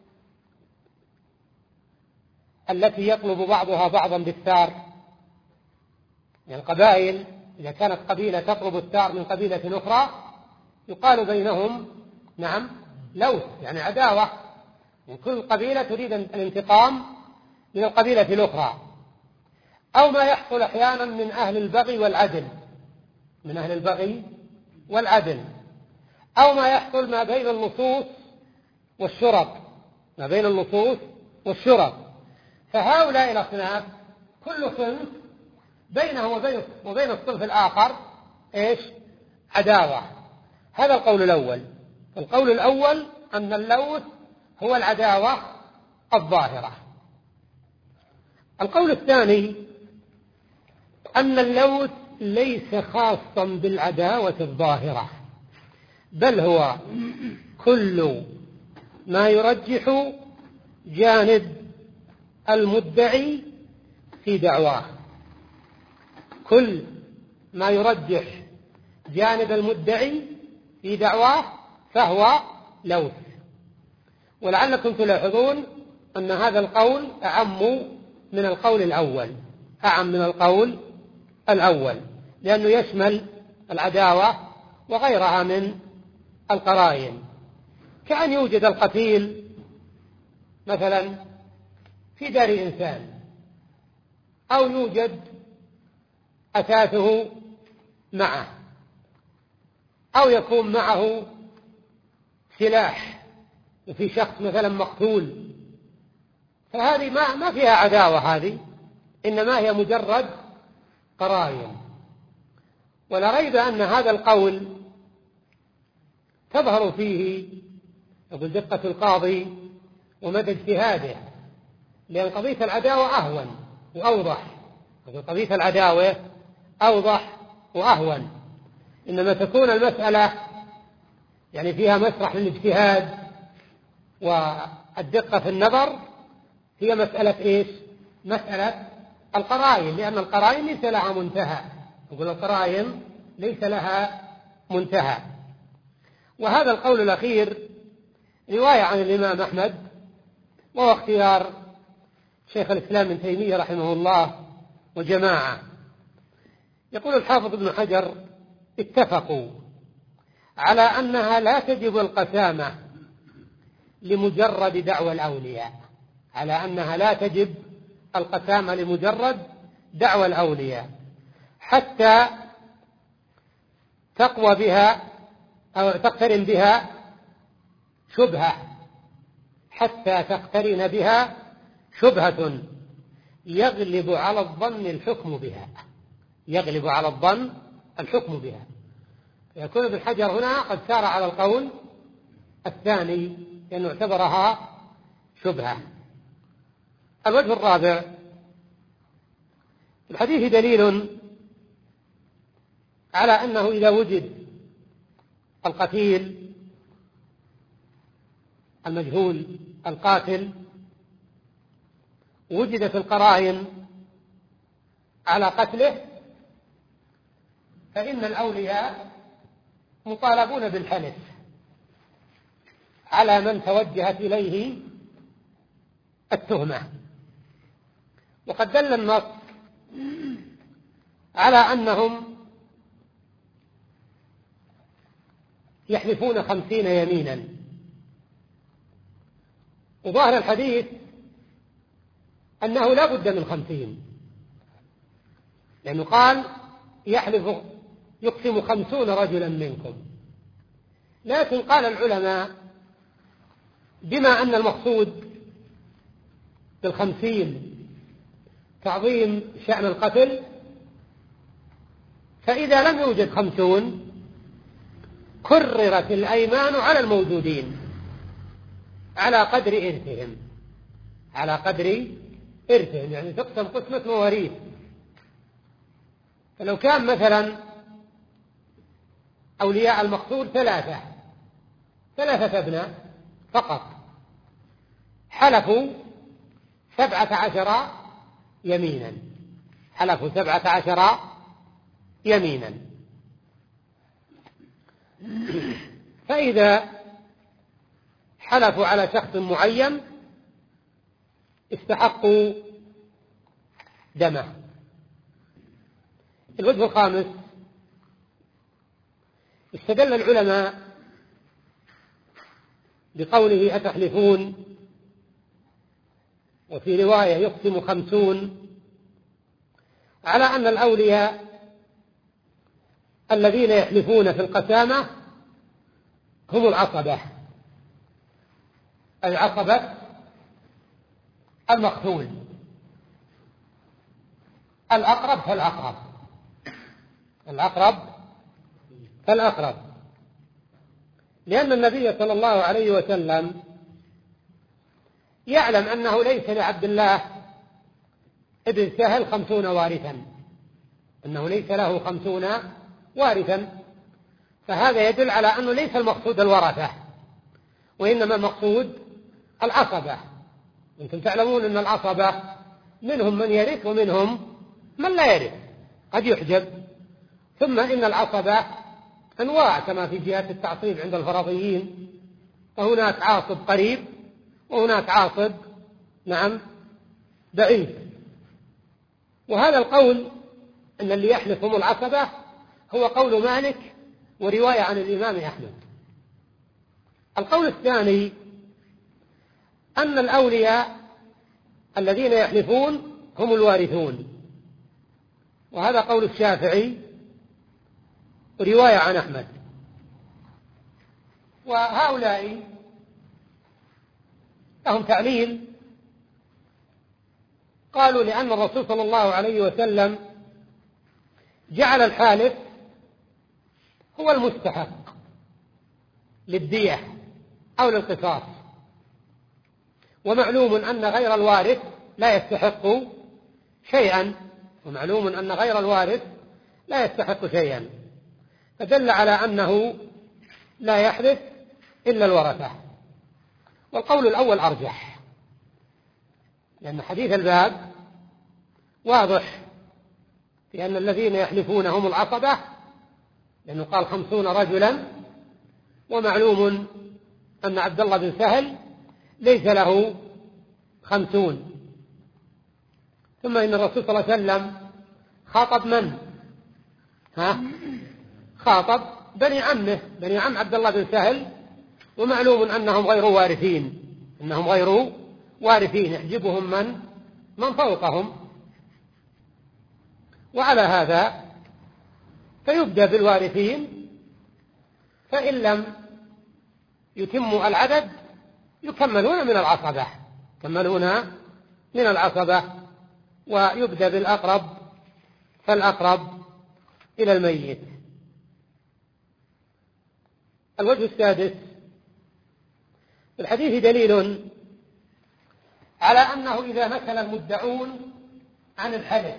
التي يطلب بعضها بعضا بالثار. يعني القبائل إذا كانت قبيلة تطلب الثار من قبيلة أخرى يقال بينهم نعم لوث، يعني عداوة، من كل قبيلة تريد الانتقام من القبيلة الأخرى. أو ما يحصل أحيانا من أهل البغي والعدل، من أهل البغي والعدل، أو ما يحصل ما بين اللصوص والشرط، ما بين اللصوص والشرط. فهؤلاء الأصناف كل صنف بينه وبين, وبين الصنف الآخر إيش؟ عداوة. هذا القول الأول. القول الأول أن اللوث هو العداوة الظاهرة. القول الثاني أن اللوث ليس خاصا بالعداوة الظاهرة، بل هو كل ما يرجح جانب المدعي في دعواه، كل ما يرجح جانب المدعي في دعواه فهو لوث. ولعلكم تلاحظون أن هذا القول أعم من القول الأول، أعم من القول الأول، لأنه يشمل العداوة وغيرها من القرائن، كأن يوجد القتيل مثلا في دار إنسان، أو يوجد أثاثه معه، أو يكون معه سلاح وفي شخص مثلا مقتول، فهذه ما ما فيها عداوة، هذه إنما هي مجرد قرائن. ولا ريب أن هذا القول تظهر فيه يقول دقة القاضي ومدى اجتهاده، لأن قضية العداوة أهون وأوضح، قضية العداوة أوضح وأهون، إنما تكون المسألة يعني فيها مسرح للاجتهاد والدقة في النظر، هي مسألة إيش؟ مسألة القرائن، لأن القرائن ليس لها منتهى، يقول القرائن ليس لها منتهى. وهذا القول الأخير رواية عن الإمام أحمد، وهو اختيار شيخ الإسلام ابن تيمية رحمه الله وجماعة. يقول الحافظ ابن حجر: اتفقوا على أنها لا تجب القسامة لمجرد دعوى الأولياء، على أنها لا تجب القسامة لمجرد دعوى الأولياء حتى تقوى بها أو تقترن بها شبهة، حتى تقترن بها شبهة يغلب على الظن الحكم بها، يغلب على الظن الحكم بها. يكون ابن حجر هنا قد سار على القول الثاني لأنه اعتبرها شبهة. الوجه الرابع: الحديث دليل على أنه إذا وجد القتيل المجهول القاتل وجدت القرائن على قتله، فإن الأولياء مطالبون بالحلف على من توجهت إليه التهمة. وقد دل النص على أنهم يحلفون خمسين يمينا، وظاهر الحديث أنه لا بد من خمسين، لأنه قال يحلف يقسم خمسون رجلا منكم. لكن قال العلماء بما أن المقصود بالخمسين تعظيم شأن القتل، فإذا لم يوجد خمسون كررت الأيمان على الموجودين على قدر إرثهم، على قدر إرثهم، يعني تقسم قسمة مواريث. فلو كان مثلا أولياء المقتول ثلاثة ثلاثة أبناء فقط، حلفوا سبعة عشر يمينا، حلفوا سبعة عشر يمينا، فإذا حلفوا على شخص معين استحقوا دمه. الوجه الخامس، استدل العلماء بقوله أتحلفون، وفي رواية يقسم خمسون، على أن الأولياء الذين يحلفون في القسامة هم العصبة، العصبة المقتول، الأقرب فالأقرب، الأقرب فالأقرب، لأن النبي صلى الله عليه وسلم يعلم أنه ليس لعبد الله ابن سهل خمسون وارثا، أنه ليس له خمسون وارثا، فهذا يدل على أنه ليس المقصود الورثة، وإنما المقصود العصبة. أنتم تعلمون أن العصبة منهم من يرث ومنهم من لا يرث، قد يحجب. ثم إن العصبة أنواع كما في جهة التعصيب عند الفرضيين، فهناك عاصب قريب وهناك عاصب نعم بعيد. وهذا القول أن اللي يحلف هم العصبة هو قول مالك ورواية عن الإمام أحمد. القول الثاني أن الأولياء الذين يحلفون هم الوارثون، وهذا قول الشافعي ورواية عن أحمد. وهؤلاء لهم تعليل، قالوا لأن الرسول صلى الله عليه وسلم جعل الحالف هو المستحق للدية أو للقصاص، ومعلوم أن غير الوارث لا يستحق شيئا، ومعلوم أن غير الوارث لا يستحق شيئا، فدل على أنه لا يحلف إلا الورثة. والقول الأول أرجح، لأن حديث الباب واضح في أن الذين يحلفون هم العصبة، لأنه قال خمسون رجلا، ومعلوم أن عبد الله بن سهل ليس له خمسون. ثم إن الرسول صلى الله عليه وسلم خاطب من؟ ها؟ خاطب بني عمه، بني عم عبد الله بن سهل، ومعلوم أنهم غير وارثين، أنهم غير وارثين، يحجبهم من؟ من فوقهم. وعلى هذا فيبدأ بالوارثين، فإن لم يتموا العدد يكملون من العصبة، يكملون من العصبة، ويبدأ بالأقرب فالأقرب إلى الميت. الوجه السادس، في الحديث دليل على أنه إذا نكل المدعون عن الحلف،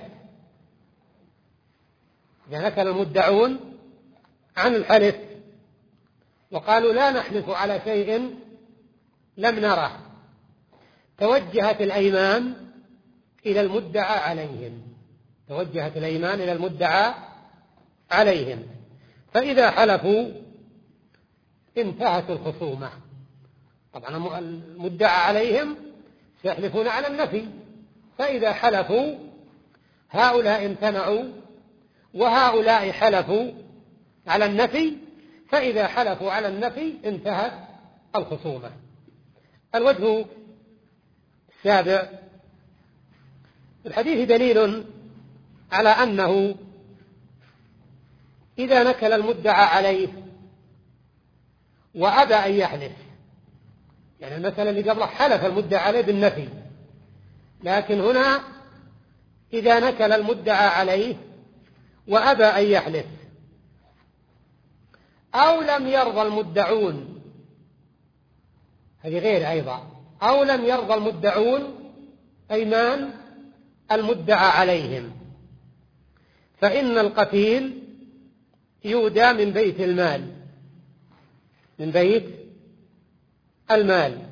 إذا نكل المدعون عن الحلف وقالوا لا نحلف على شيء لم نره، توجهت الأيمان إلى المدعى عليهم، توجهت الأيمان إلى المدعى عليهم، فإذا حلفوا انتهت الخصومة. طبعا المدعى عليهم سيحلفون على النفي، فإذا حلفوا هؤلاء امتنعوا وهؤلاء حلفوا على النفي، فإذا حلفوا على النفي انتهت الخصومة. الوجه السابع، الحديث دليل على أنه إذا نكل المدعى عليه وأبى أن يحلف، يعني المسألة اللي قبله حلف المدعى عليه بالنفي، لكن هنا إذا نكل المدعى عليه وأبى أن يحلف أو لم يرضى المدعون، هذه غير أيضا، أو لم يرضى المدعون أيمان المدعى عليهم، فإن القتيل يودى من بيت المال، من بيت المال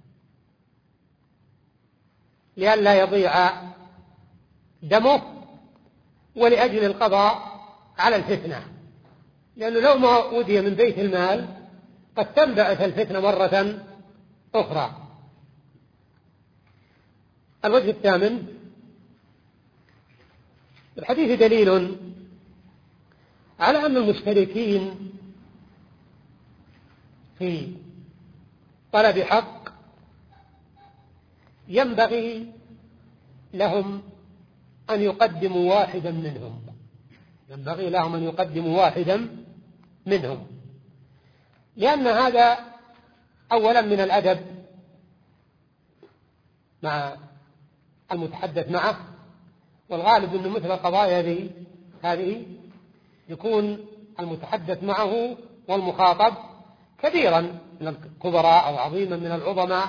لئلا يضيع دمه ولأجل القضاء على الفتنة، لأنه لو ما ودي من بيت المال قد تنبعث الفتنة مرة أخرى. الوجه الثامن، الحديث دليل على أن المشتركين في طلب حق ينبغي لهم أن يقدموا واحدا منهم، ينبغي لهم أن يقدموا واحدا منهم، لأن هذا أولا من الأدب مع المتحدث معه، والغالب أن مثل القضايا هذه هذه يكون المتحدث معه والمخاطب كبيرا من الكبراء أو عظيما من العظماء،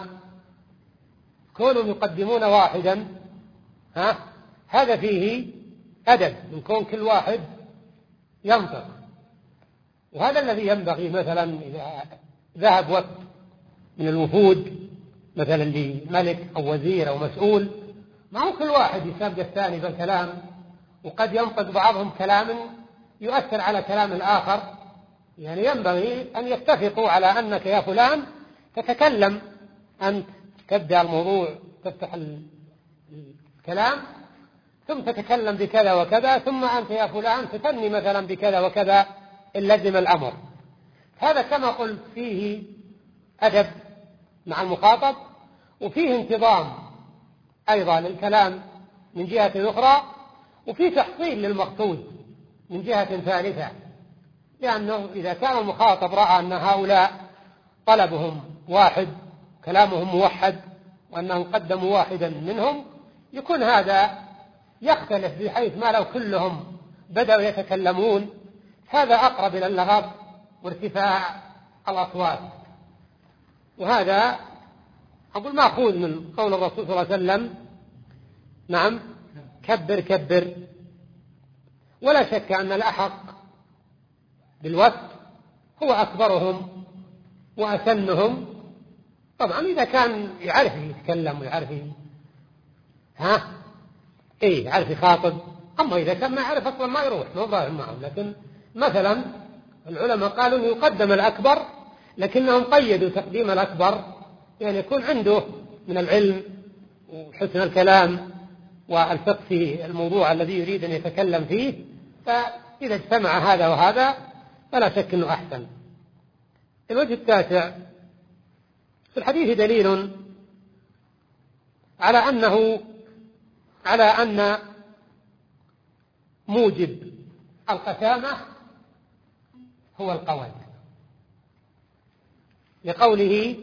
كونهم يقدمون واحدا ها هذا فيه أدب من كون كل واحد ينطق. وهذا الذي ينبغي مثلا إذا ذهب وقت من الوفود مثلا لملك أو وزير أو مسؤول، ما هو كل واحد يسابق الثاني بالكلام، وقد ينطق بعضهم كلام يؤثر على كلام الآخر، يعني ينبغي أن يتفقوا على أنك يا فلان تتكلم، أنت تبدأ الموضوع تفتح الكلام ثم تتكلم بكذا وكذا، ثم أنت يا فلان تثني مثلا بكذا وكذا إن لزم الأمر. هذا كما قلت فيه أدب مع المخاطب، وفيه انتظام أيضا للكلام من جهة أخرى، وفيه تحصيل للمقصود من جهة ثالثة، لأنه إذا كان المخاطب رأى أن هؤلاء طلبهم واحد كلامهم موحد وأنهم قدموا واحدا منهم، يكون هذا يختلف بحيث ما لو كلهم بدأوا يتكلمون، هذا أقرب إلى اللغط وارتفاع الأصوات. وهذا أقول مأخوذ من قول الرسول صلى الله عليه وسلم نعم كبر كبر. ولا شك أن الأحق بالوقت هو أكبرهم وأسنهم، طبعا إذا كان يعرف يتكلم ويعرف ها إيه يعرف يخاطب، أما إذا كان ما يعرف أصلا ما يروح ما ظاهر معهم. لكن مثلا العلماء قالوا أنه يقدم الأكبر، لكنهم قيدوا تقديم الأكبر يعني يكون عنده من العلم وحسن الكلام والفقه في الموضوع الذي يريد أن يتكلم فيه، فإذا اجتمع هذا وهذا فلا شك أنه أحسن. الوجه التاسع، في الحديث دليل على أنه على أن موجب القسامة هو القول، لقوله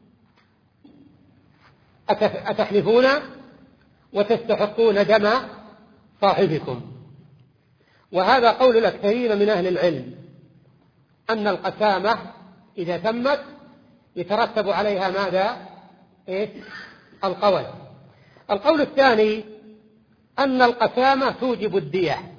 أتحلفون وتستحقون دم صاحبكم. وهذا قول الأكثرين من أهل العلم أن القسامة إذا تمت يترتب عليها ماذا؟ إيه؟ القول. القول الثاني أن القسامة توجب الدية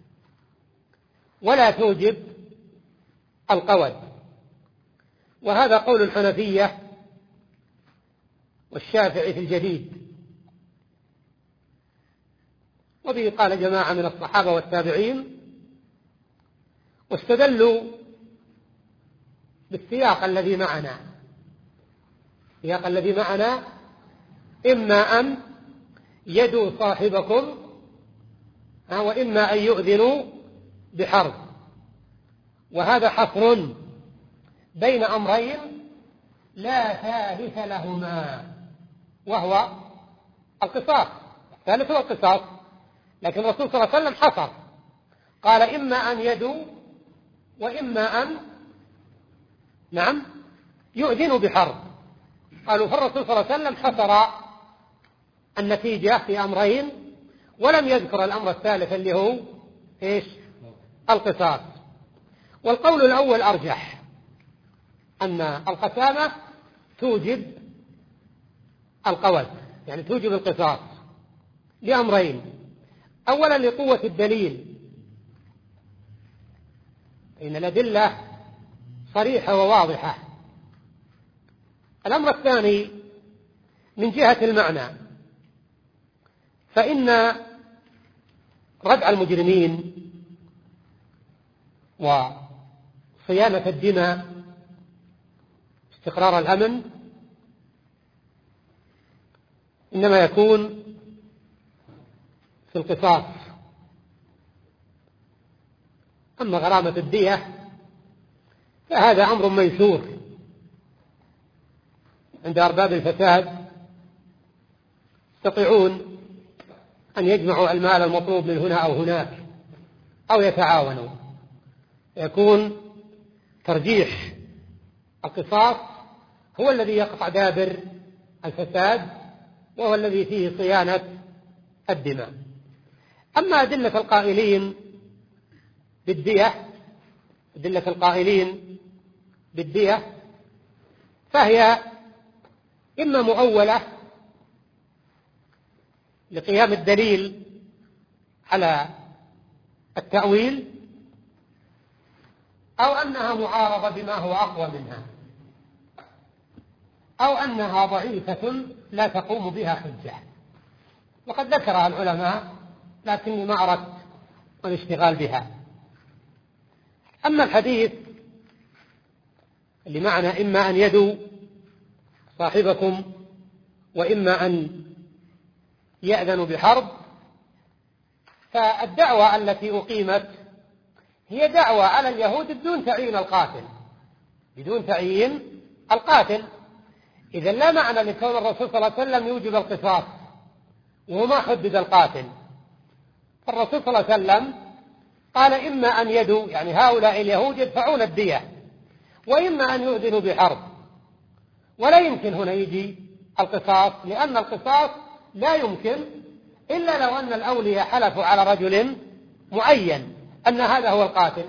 ولا توجب القول، وهذا قول الحنفية والشافعي في الجديد، وبه قال جماعة من الصحابة والتابعين، واستدلوا بالسياق الذي معنا. السياق الذي معنا إما أن يدوا صاحبكم وإما أن يؤذنوا بحرب، وهذا حصر بين أمرين لا ثالث لهما، وهو القصاص. الثالث هو القصاص. لكن الرسول صلى الله عليه وسلم حصر، قال إما أن يدوا وإما أن نعم يؤذنوا بحرب. قالوا فالرسول صلى الله عليه وسلم حصر النتيجة في أمرين ولم يذكر الأمر الثالث اللي هو إيش؟ القصاص. والقول الأول أرجح، أن القسامة توجب القوت، يعني توجب القصاص لأمرين: أولا لقوة الدليل، إن الأدلة صريحة وواضحة. الأمر الثاني من جهة المعنى، فإن ردع المجرمين وصيانة الدماء، استقرار الأمن، إنما يكون في القصاص. أما غرامة الدية فهذا أمر ميسور عند أرباب الفساد، يستطيعون أن يجمعوا المال المطلوب من هنا أو هناك أو يتعاونوا. يكون ترجيح القصاص هو الذي يقطع دابر الفساد، وهو الذي فيه صيانة الدماء. أما أدلة القائلين بالدية أدلة القائلين بالدية فهي إما مؤولة لقيام الدليل على التأويل، أو أنها معارضة بما هو أقوى منها، أو أنها ضعيفة لا تقوم بها حجة. وقد ذكرها العلماء لكني ما أردت الاشتغال بها. أما الحديث اللي معنا إما أن يدوا صاحبكم وإما أن يأذنوا بحرب، فالدعوة التي أقيمت هي دعوة على اليهود بدون تعيين القاتل بدون تعيين القاتل إذا لا معنى لكون الرسول صلى الله عليه وسلم يوجب القصاص وهو ما حدد القاتل. فالرسول صلى الله عليه وسلم قال إما أن يدوا، يعني هؤلاء اليهود يدفعون الدية، وإما أن يؤذنوا بحرب. ولا يمكن هنا يجي القصاص، لأن القصاص لا يمكن إلا لو أن الأولياء حلفوا على رجل معين أن هذا هو القاتل.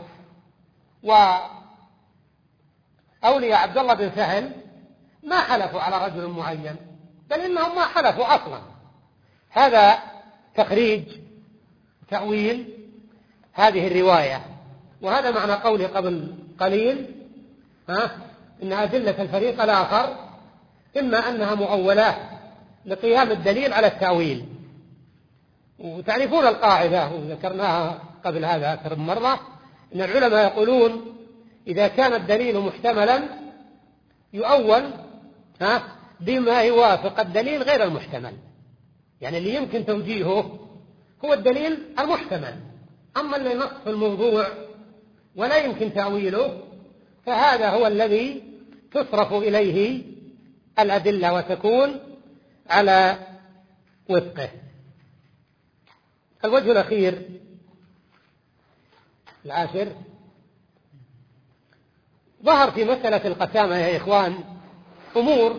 وأولياء عبد الله بن سهل ما حلفوا على رجل معين، بل إنهم ما حلفوا أصلا. هذا تخريج تأويل هذه الرواية، وهذا معنى قولي قبل قليل ها إن أدلة الفريق الآخر إما أنها مؤولات لقيام الدليل على التأويل. وتعرفون القاعدة وذكرناها قبل هذا أكثر من مرة، إن العلماء يقولون إذا كان الدليل محتملا يؤول ها بما يوافق الدليل غير المحتمل، يعني اللي يمكن توجيهه هو الدليل المحتمل، أما اللي نص في الموضوع ولا يمكن تأويله فهذا هو الذي تصرف إليه الأدلة وتكون على وفقه. الوجه الأخير العاشر، ظهر في مسألة القسامة يا إخوان أمور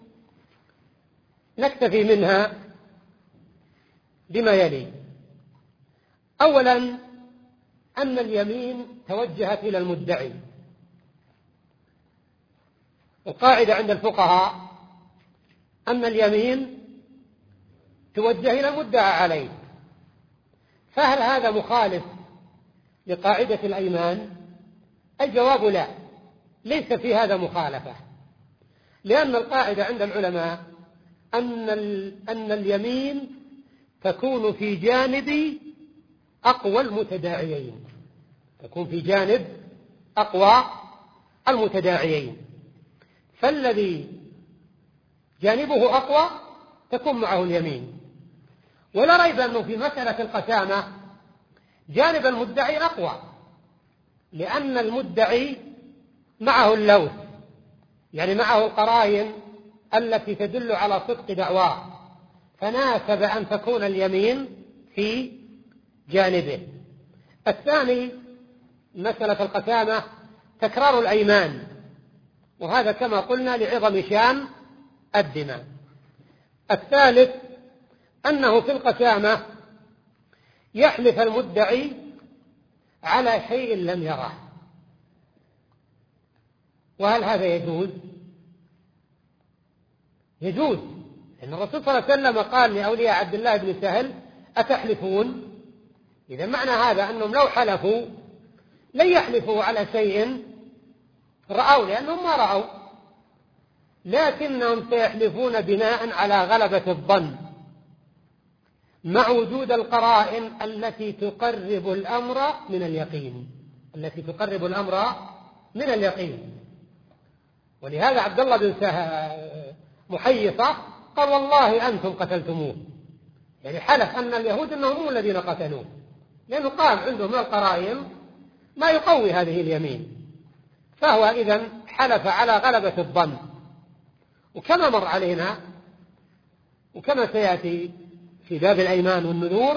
نكتفي منها بما يلي. أولا أن اليمين توجهت إلى المدعي، القاعدة عند الفقهاء أن اليمين توجه إلى المدعى عليه. فهل هذا مخالف لقاعدة الأيمان؟ الجواب لا، ليس في هذا مخالفة، لأن القاعدة عند العلماء أن أن اليمين تكون في جانب أقوى المتداعيين، تكون في جانب أقوى المتداعيين، فالذي جانبه أقوى تكون معه اليمين. ولا ريب أنه في مسألة القسامة جانب المدعي أقوى، لأن المدعي معه اللوث، يعني معه القرائن التي تدل على صدق دعواه، فناسب أن تكون اليمين في جانبه. الثاني مسألة القسامة تكرار الأيمان، وهذا كما قلنا لعظم شان الدماء. الثالث أنه في القسامة يحلف المدعي على شيء لم يره. وهل هذا يجوز؟ يجوز، لأن الرسول صلى الله عليه وسلم قال لأولياء عبد الله بن سهل أتحلفون؟ إذا معنى هذا أنهم لو حلفوا لن يحلفوا على شيء رأوا، لأنهم ما رأوا، لكنهم سيحلفون بناء على غلبة الظن مع وجود القرائن التي تقرب الأمر من اليقين التي تقرب الأمر من اليقين. ولهذا عبد الله بن محيصة قال والله أنتم قتلتموه، يعني حلف أن اليهود أنهم هم الذين قتلوه، لأنه قام عنده من القرائن ما يقوي هذه اليمين، فهو إذن حلف على غلبة الظن. وكما مر علينا وكما سيأتي في باب الأيمان والنذور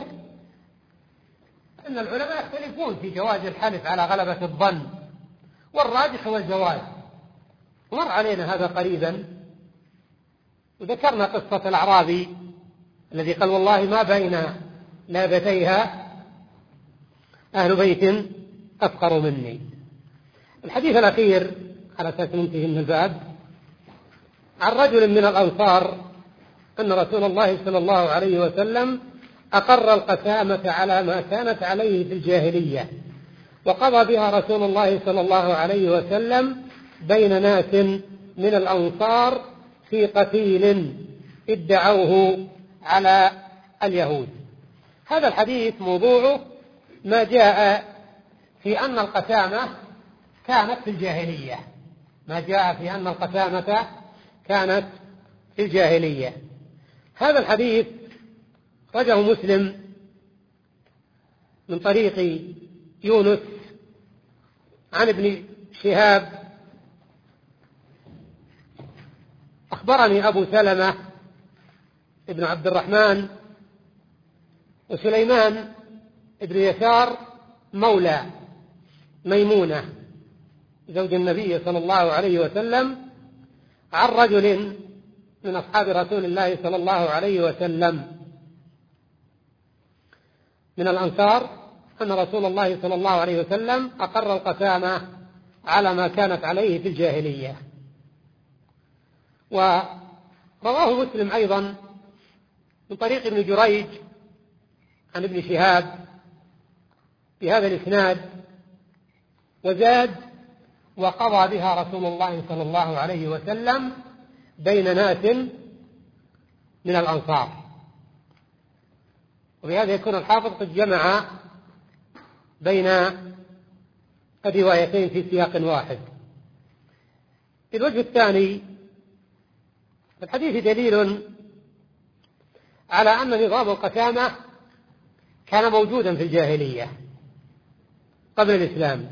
أن العلماء يختلفون في جواز الحلف على غلبة الظن، والراجح هو الجواز. ومر علينا هذا قريبا، وذكرنا قصة الأعرابي الذي قال والله ما بين لابتيها أهل بيت أفقر مني. الحديث الأخير على أساس ننتهي من الباب عن رجل من الأنصار أن رسول الله صلى الله عليه وسلم أقر القسامة على ما كانت عليه في الجاهلية، وقضى بها رسول الله صلى الله عليه وسلم بين ناس من الأنصار في قتيل ادعوه على اليهود. هذا الحديث موضوعه ما جاء في أن القسامة كانت في الجاهلية ما جاء في أن القسامة كانت في الجاهلية. هذا الحديث رجه مسلم من طريق يونس عن ابن شهاب أخبرني أبو سلمة ابن عبد الرحمن وسليمان ابن يسار مولى ميمونة زوج النبي صلى الله عليه وسلم عن رجل من أصحاب رسول الله صلى الله عليه وسلم من الأنصار أن رسول الله صلى الله عليه وسلم أقر القسامة على ما كانت عليه في الجاهلية. ورواه مسلم أيضا من طريق ابن جريج عن ابن شهاب بهذا الإسناد، وزاد وقضى بها رسول الله صلى الله عليه وسلم بين ناس من الأنصار. وبهذا يكون الحافظ قد جمع بين الروايتين في سياق واحد. الوجه الثاني الحديث دليل على أن نظام القسامة كان موجودا في الجاهلية قبل الإسلام،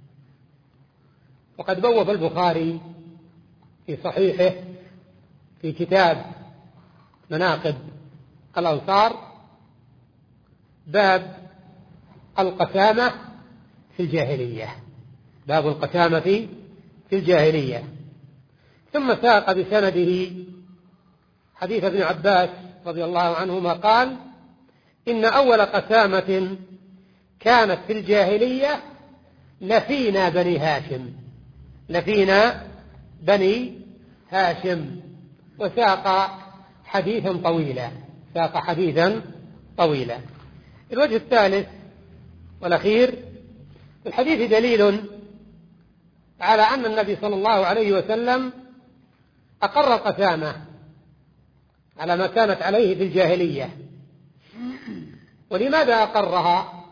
وقد بوب البخاري في صحيحه في كتاب مناقب الأنصار باب القسامة في الجاهلية باب القسامة في الجاهلية ثم ساق بسنده حديث ابن عباس رضي الله عنهما قال إن أول قسامة كانت في الجاهلية لفينا بني هاشم لفينا بني هاشم وساق حديثا طويلا ساق حديثا طويلا. الوجه الثالث والأخير الحديث دليل على أن النبي صلى الله عليه وسلم أقر القسامة على ما كانت عليه في الجاهلية. ولماذا أقرها؟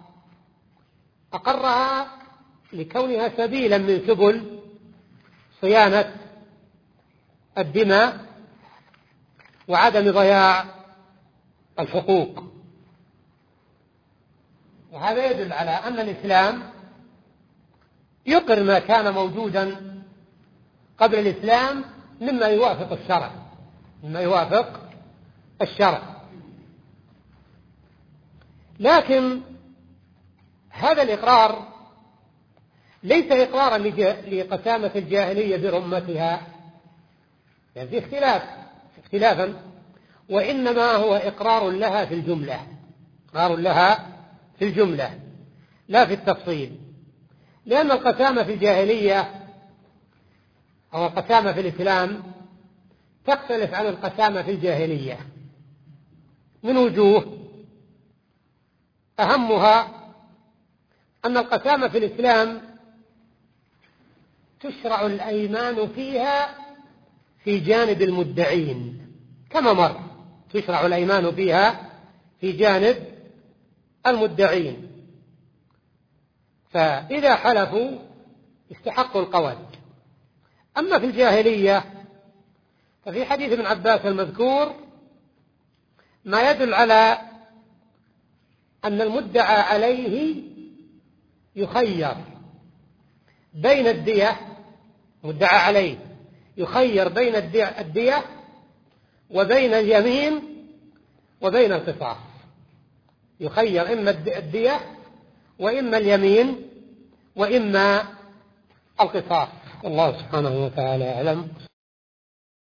أقرها لكونها سبيلا من سبل صيانة الدماء وعدم ضياع الحقوق. وهذا يدل على أن الإسلام يقر ما كان موجودا قبل الإسلام مما يوافق الشرع مما يوافق الشرع لكن هذا الإقرار ليس إقرارا لقسامة الجاهلية برمتها، يعني في اختلاف اختلافا وإنما هو إقرار لها في الجملة، إقرار لها في الجملة لا في التفصيل، لأن القسامة في الجاهلية أو القسامة في الإسلام تختلف عن القسامة في الجاهلية من وجوه، أهمها أن القسامة في الإسلام تشرع الأيمان فيها في جانب المدعين كما مر، تشرع الأيمان فيها في جانب المدعين، فإذا حلفوا استحقوا القول. أما في الجاهلية ففي حديث ابن عباس المذكور ما يدل على أن المدعى عليه يخير بين الدية، مدعى عليه يخير بين الدية وبين اليمين وبين القصاص، يخير إما الدية وإما اليمين وإما القصاص. الله سبحانه وتعالى أعلم.